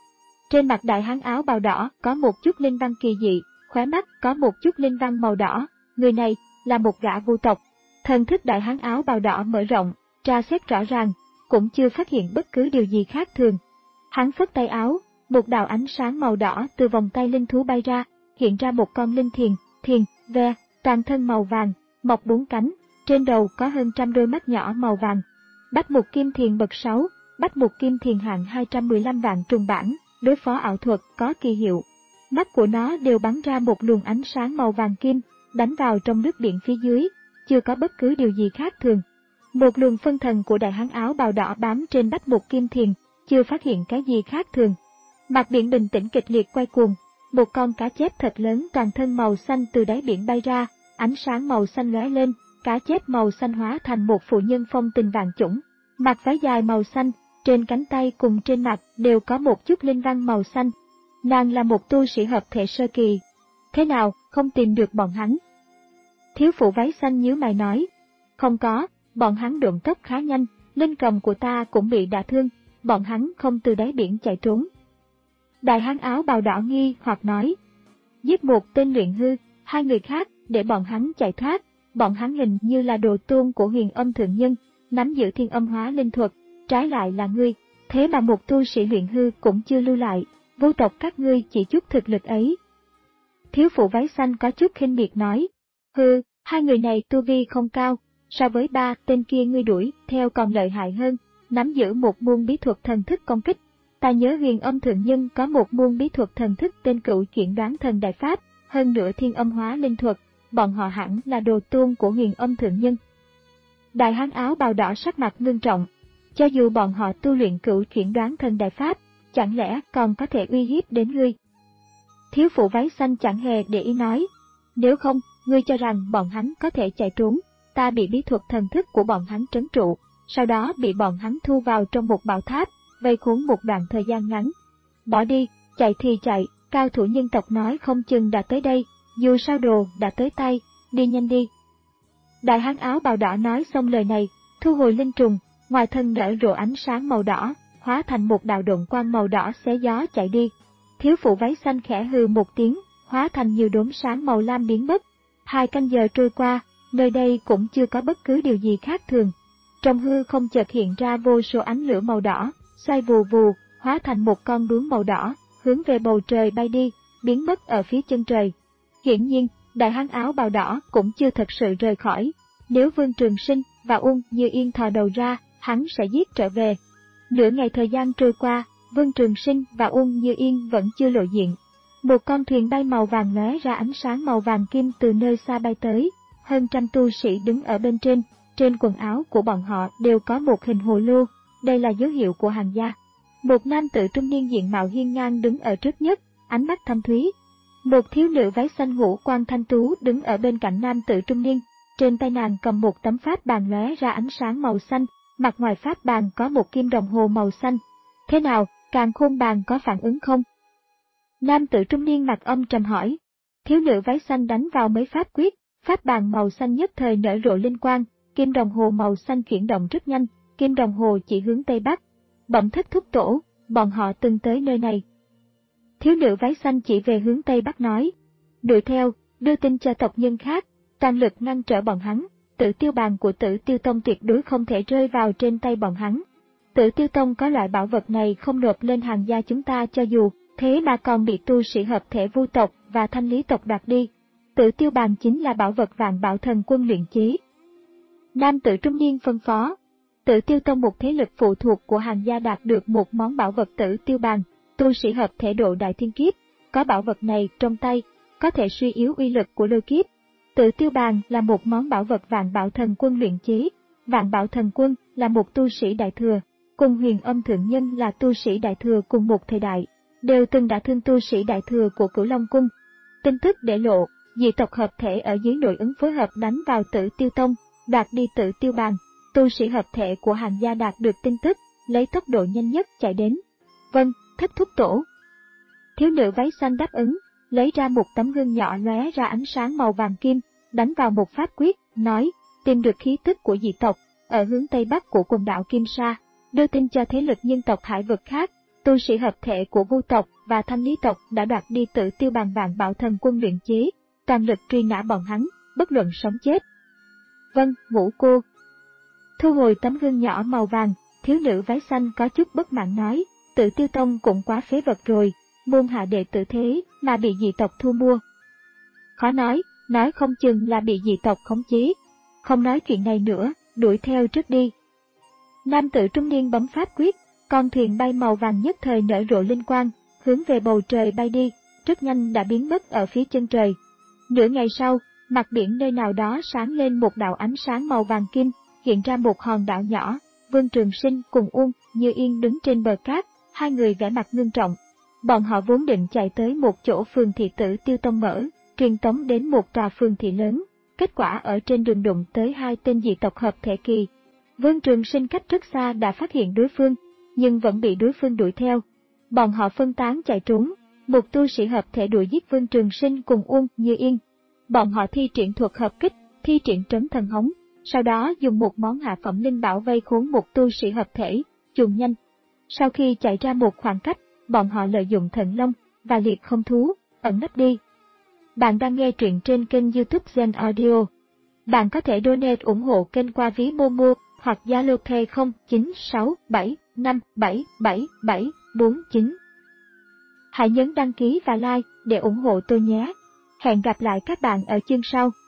Trên mặt đại hán áo bào đỏ có một chút linh văn kỳ dị, khóe mắt có một chút linh văn màu đỏ, người này là một gã vu tộc. Thần thức đại hán áo bào đỏ mở rộng, tra xét rõ ràng, cũng chưa phát hiện bất cứ điều gì khác thường. Hắn phất tay áo, một đạo ánh sáng màu đỏ từ vòng tay linh thú bay ra, hiện ra một con linh thiền, thiền, ve, toàn thân màu vàng, mọc bốn cánh, trên đầu có hơn trăm đôi mắt nhỏ màu vàng. Bách mục kim thiền bậc sáu, bách mục kim thiền hạng hai trăm mười lăm vạn trùng bản, đối phó ảo thuật có kỳ hiệu. Mắt của nó đều bắn ra một luồng ánh sáng màu vàng kim, đánh vào trong nước biển phía dưới, chưa có bất cứ điều gì khác thường. Một luồng phân thần của đại hán áo bào đỏ bám trên bách mục kim thiền, chưa phát hiện cái gì khác thường. Mặt biển bình tĩnh kịch liệt quay cuồng, một con cá chép thật lớn toàn thân màu xanh từ đáy biển bay ra, ánh sáng màu xanh lóe lên, cá chép màu xanh hóa thành một phụ nhân phong tình vạn chủng, mặc váy dài màu xanh, trên cánh tay cùng trên mặt đều có một chút linh văn màu xanh. Nàng là một tu sĩ hợp thể sơ kỳ. Thế nào, không tìm được bọn hắn? Thiếu phụ váy xanh nhíu mày nói. Không có, bọn hắn độn tốc khá nhanh, linh cầm của ta cũng bị đả thương, bọn hắn không từ đáy biển chạy trốn. Đại hán áo bào đỏ nghi hoặc nói. Giết một tên luyện hư, hai người khác, để bọn hắn chạy thoát, bọn hắn hình như là đồ tôn của Huyền Âm Thượng Nhân, nắm giữ thiên âm hóa linh thuật, trái lại là ngươi, thế mà một tu sĩ luyện hư cũng chưa lưu lại, vô tộc các ngươi chỉ chút thực lực ấy. Thiếu phụ váy xanh có chút khinh miệt nói. Hừ, hai người này tu vi không cao, so với ba tên kia ngươi đuổi theo còn lợi hại hơn, nắm giữ một môn bí thuật thần thức công kích. Ta nhớ Huyền Âm Thượng Nhân có một môn bí thuật thần thức tên Cựu Chuyển Đoán Thần Đại Pháp, hơn nữa thiên âm hóa linh thuật, bọn họ hẳn là đồ tôn của Huyền Âm Thượng Nhân. Đại hán áo bào đỏ sắc mặt ngưng trọng, cho dù bọn họ tu luyện Cựu Chuyển Đoán Thần Đại Pháp, chẳng lẽ còn có thể uy hiếp đến ngươi? Thiếu phụ váy xanh chẳng hề để ý nói, nếu không, ngươi cho rằng bọn hắn có thể chạy trốn, ta bị bí thuật thần thức của bọn hắn trấn trụ, sau đó bị bọn hắn thu vào trong một bảo tháp, vây khốn một đoạn thời gian ngắn. Bỏ đi, chạy thì chạy, cao thủ nhân tộc nói không chừng đã tới đây, dù sao đồ đã tới tay, đi nhanh đi. Đại hán áo bào đỏ nói xong lời này, thu hồi linh trùng, ngoài thân nở rộ ánh sáng màu đỏ, hóa thành một đạo độn quang màu đỏ xé gió chạy đi. Thiếu phụ váy xanh khẽ hừ một tiếng, hóa thành nhiều đốm sáng màu lam biến mất. Hai canh giờ trôi qua, nơi đây cũng chưa có bất cứ điều gì khác thường. Trong hư không chợt hiện ra vô số ánh lửa màu đỏ, xoay vù vù, hóa thành một con bướm màu đỏ, hướng về bầu trời bay đi, biến mất ở phía chân trời. Hiển nhiên, đại hán áo bào đỏ cũng chưa thật sự rời khỏi. Nếu Vương Trường Sinh và Uông Như Yên thò đầu ra, hắn sẽ giết trở về. Nửa ngày thời gian trôi qua, Vương Trường Sinh và Uông Như Yên vẫn chưa lộ diện. Một con thuyền bay màu vàng lóe ra ánh sáng màu vàng kim từ nơi xa bay tới, hơn trăm tu sĩ đứng ở bên trên, trên quần áo của bọn họ đều có một hình hồ lô, đây là dấu hiệu của hàng gia. Một nam tử trung niên diện mạo hiên ngang đứng ở trước nhất, ánh mắt thâm thúy. Một thiếu nữ váy xanh ngũ quan thanh tú đứng ở bên cạnh nam tử trung niên, trên tay nàng cầm một tấm pháp bàn lóe ra ánh sáng màu xanh, mặt ngoài pháp bàn có một kim đồng hồ màu xanh. Thế nào, Càn Khôn bàn có phản ứng không? Nam tử trung niên mặt âm trầm hỏi. Thiếu nữ váy xanh đánh vào mấy pháp quyết, pháp bàn màu xanh nhất thời nở rộ linh quang, kim đồng hồ màu xanh chuyển động rất nhanh, kim đồng hồ chỉ hướng tây bắc. Bẩm Thất thúc tổ, bọn họ từng tới nơi này. Thiếu nữ váy xanh chỉ về hướng tây bắc nói. Đuổi theo, đưa tin cho tộc nhân khác, toàn lực ngăn trở bọn hắn, Tử Tiêu bàn của Tử Tiêu Tông tuyệt đối không thể rơi vào trên tay bọn hắn. Tử Tiêu Tông có loại bảo vật này không nộp lên hàng gia chúng ta cho dù, thế mà còn bị tu sĩ hợp thể vu tộc và thanh lý tộc đoạt đi. Tử Tiêu bàn chính là bảo vật vạn bảo thần quân luyện chế. Nam tử trung niên phân phó. Tử Tiêu Tông một thế lực phụ thuộc của hàng gia đạt được một món bảo vật Tử Tiêu bàn, tu sĩ hợp thể độ đại thiên kiếp, có bảo vật này trong tay, có thể suy yếu uy lực của lôi kiếp. Tử Tiêu bàn là một món bảo vật vạn bảo thần quân luyện chế, vạn bảo thần quân là một tu sĩ đại thừa, cùng Huyền Âm Thượng Nhân là tu sĩ đại thừa cùng một thời đại, đều từng đã thương tu sĩ đại thừa của Cửu Long Cung. Tin tức để lộ, dị tộc hợp thể ở dưới nội ứng phối hợp đánh vào Tử Tiêu Tông, đoạt đi Tử Tiêu bàn. Tu sĩ hợp thể của hàng gia đạt được tin tức, lấy tốc độ nhanh nhất chạy đến. Vâng, Thất thúc tổ. Thiếu nữ váy xanh đáp ứng, lấy ra một tấm gương nhỏ lóe ra ánh sáng màu vàng kim, đánh vào một pháp quyết, nói, tìm được khí tức của dị tộc, ở hướng tây bắc của quần đảo Kim Sa, đưa tin cho thế lực nhân tộc hải vực khác, tu sĩ hợp thể của Vu tộc và Thanh Lý tộc đã đoạt đi Tử Tiêu Bàn Vạn Bảo Thần Quân luyện chế, toàn lực truy nã bọn hắn, bất luận sống chết. Vâng, Ngũ cô. Thu hồi tấm gương nhỏ màu vàng, thiếu nữ váy xanh có chút bất mãn nói, Tử Tiêu Tông cũng quá phế vật rồi, môn hạ đệ tử thế mà bị dị tộc thu mua. Khó nói, nói không chừng là bị dị tộc khống chế. Không nói chuyện này nữa, đuổi theo trước đi. Nam tử trung niên bấm pháp quyết, con thuyền bay màu vàng nhất thời nở rộ linh quang, hướng về bầu trời bay đi, rất nhanh đã biến mất ở phía chân trời. Nửa ngày sau, mặt biển nơi nào đó sáng lên một đạo ánh sáng màu vàng kim, hiện ra một hòn đảo nhỏ. Vương Trường Sinh cùng Uông Như Yên đứng trên bờ cát, hai người vẻ mặt ngưng trọng. Bọn họ vốn định chạy tới một chỗ phường thị Tử Tiêu Tông mở, truyền tống đến một tòa phường thị lớn, kết quả ở trên đường đụng tới hai tên dị tộc hợp thể kỳ. Vương Trường Sinh cách rất xa đã phát hiện đối phương, nhưng vẫn bị đối phương đuổi theo. Bọn họ phân tán chạy trốn, một tu sĩ hợp thể đuổi giết Vương Trường Sinh cùng Uông Như Yên. Bọn họ thi triển thuật hợp kích, thi triển trấn thần hống, sau đó dùng một món hạ phẩm linh bảo vây khốn một tu sĩ hợp thể, chuồn nhanh. Sau khi chạy ra một khoảng cách, bọn họ lợi dụng thần long và liệt không thú, ẩn nấp đi. Bạn đang nghe truyện trên kênh YouTube Zen Audio. Bạn có thể donate ủng hộ kênh qua ví Momo hoặc Zalo Pay không chín sáu bảy năm bảy bảy bảy bốn chín. Hãy nhấn đăng ký và like để ủng hộ tôi nhé. Hẹn gặp lại các bạn ở chương sau.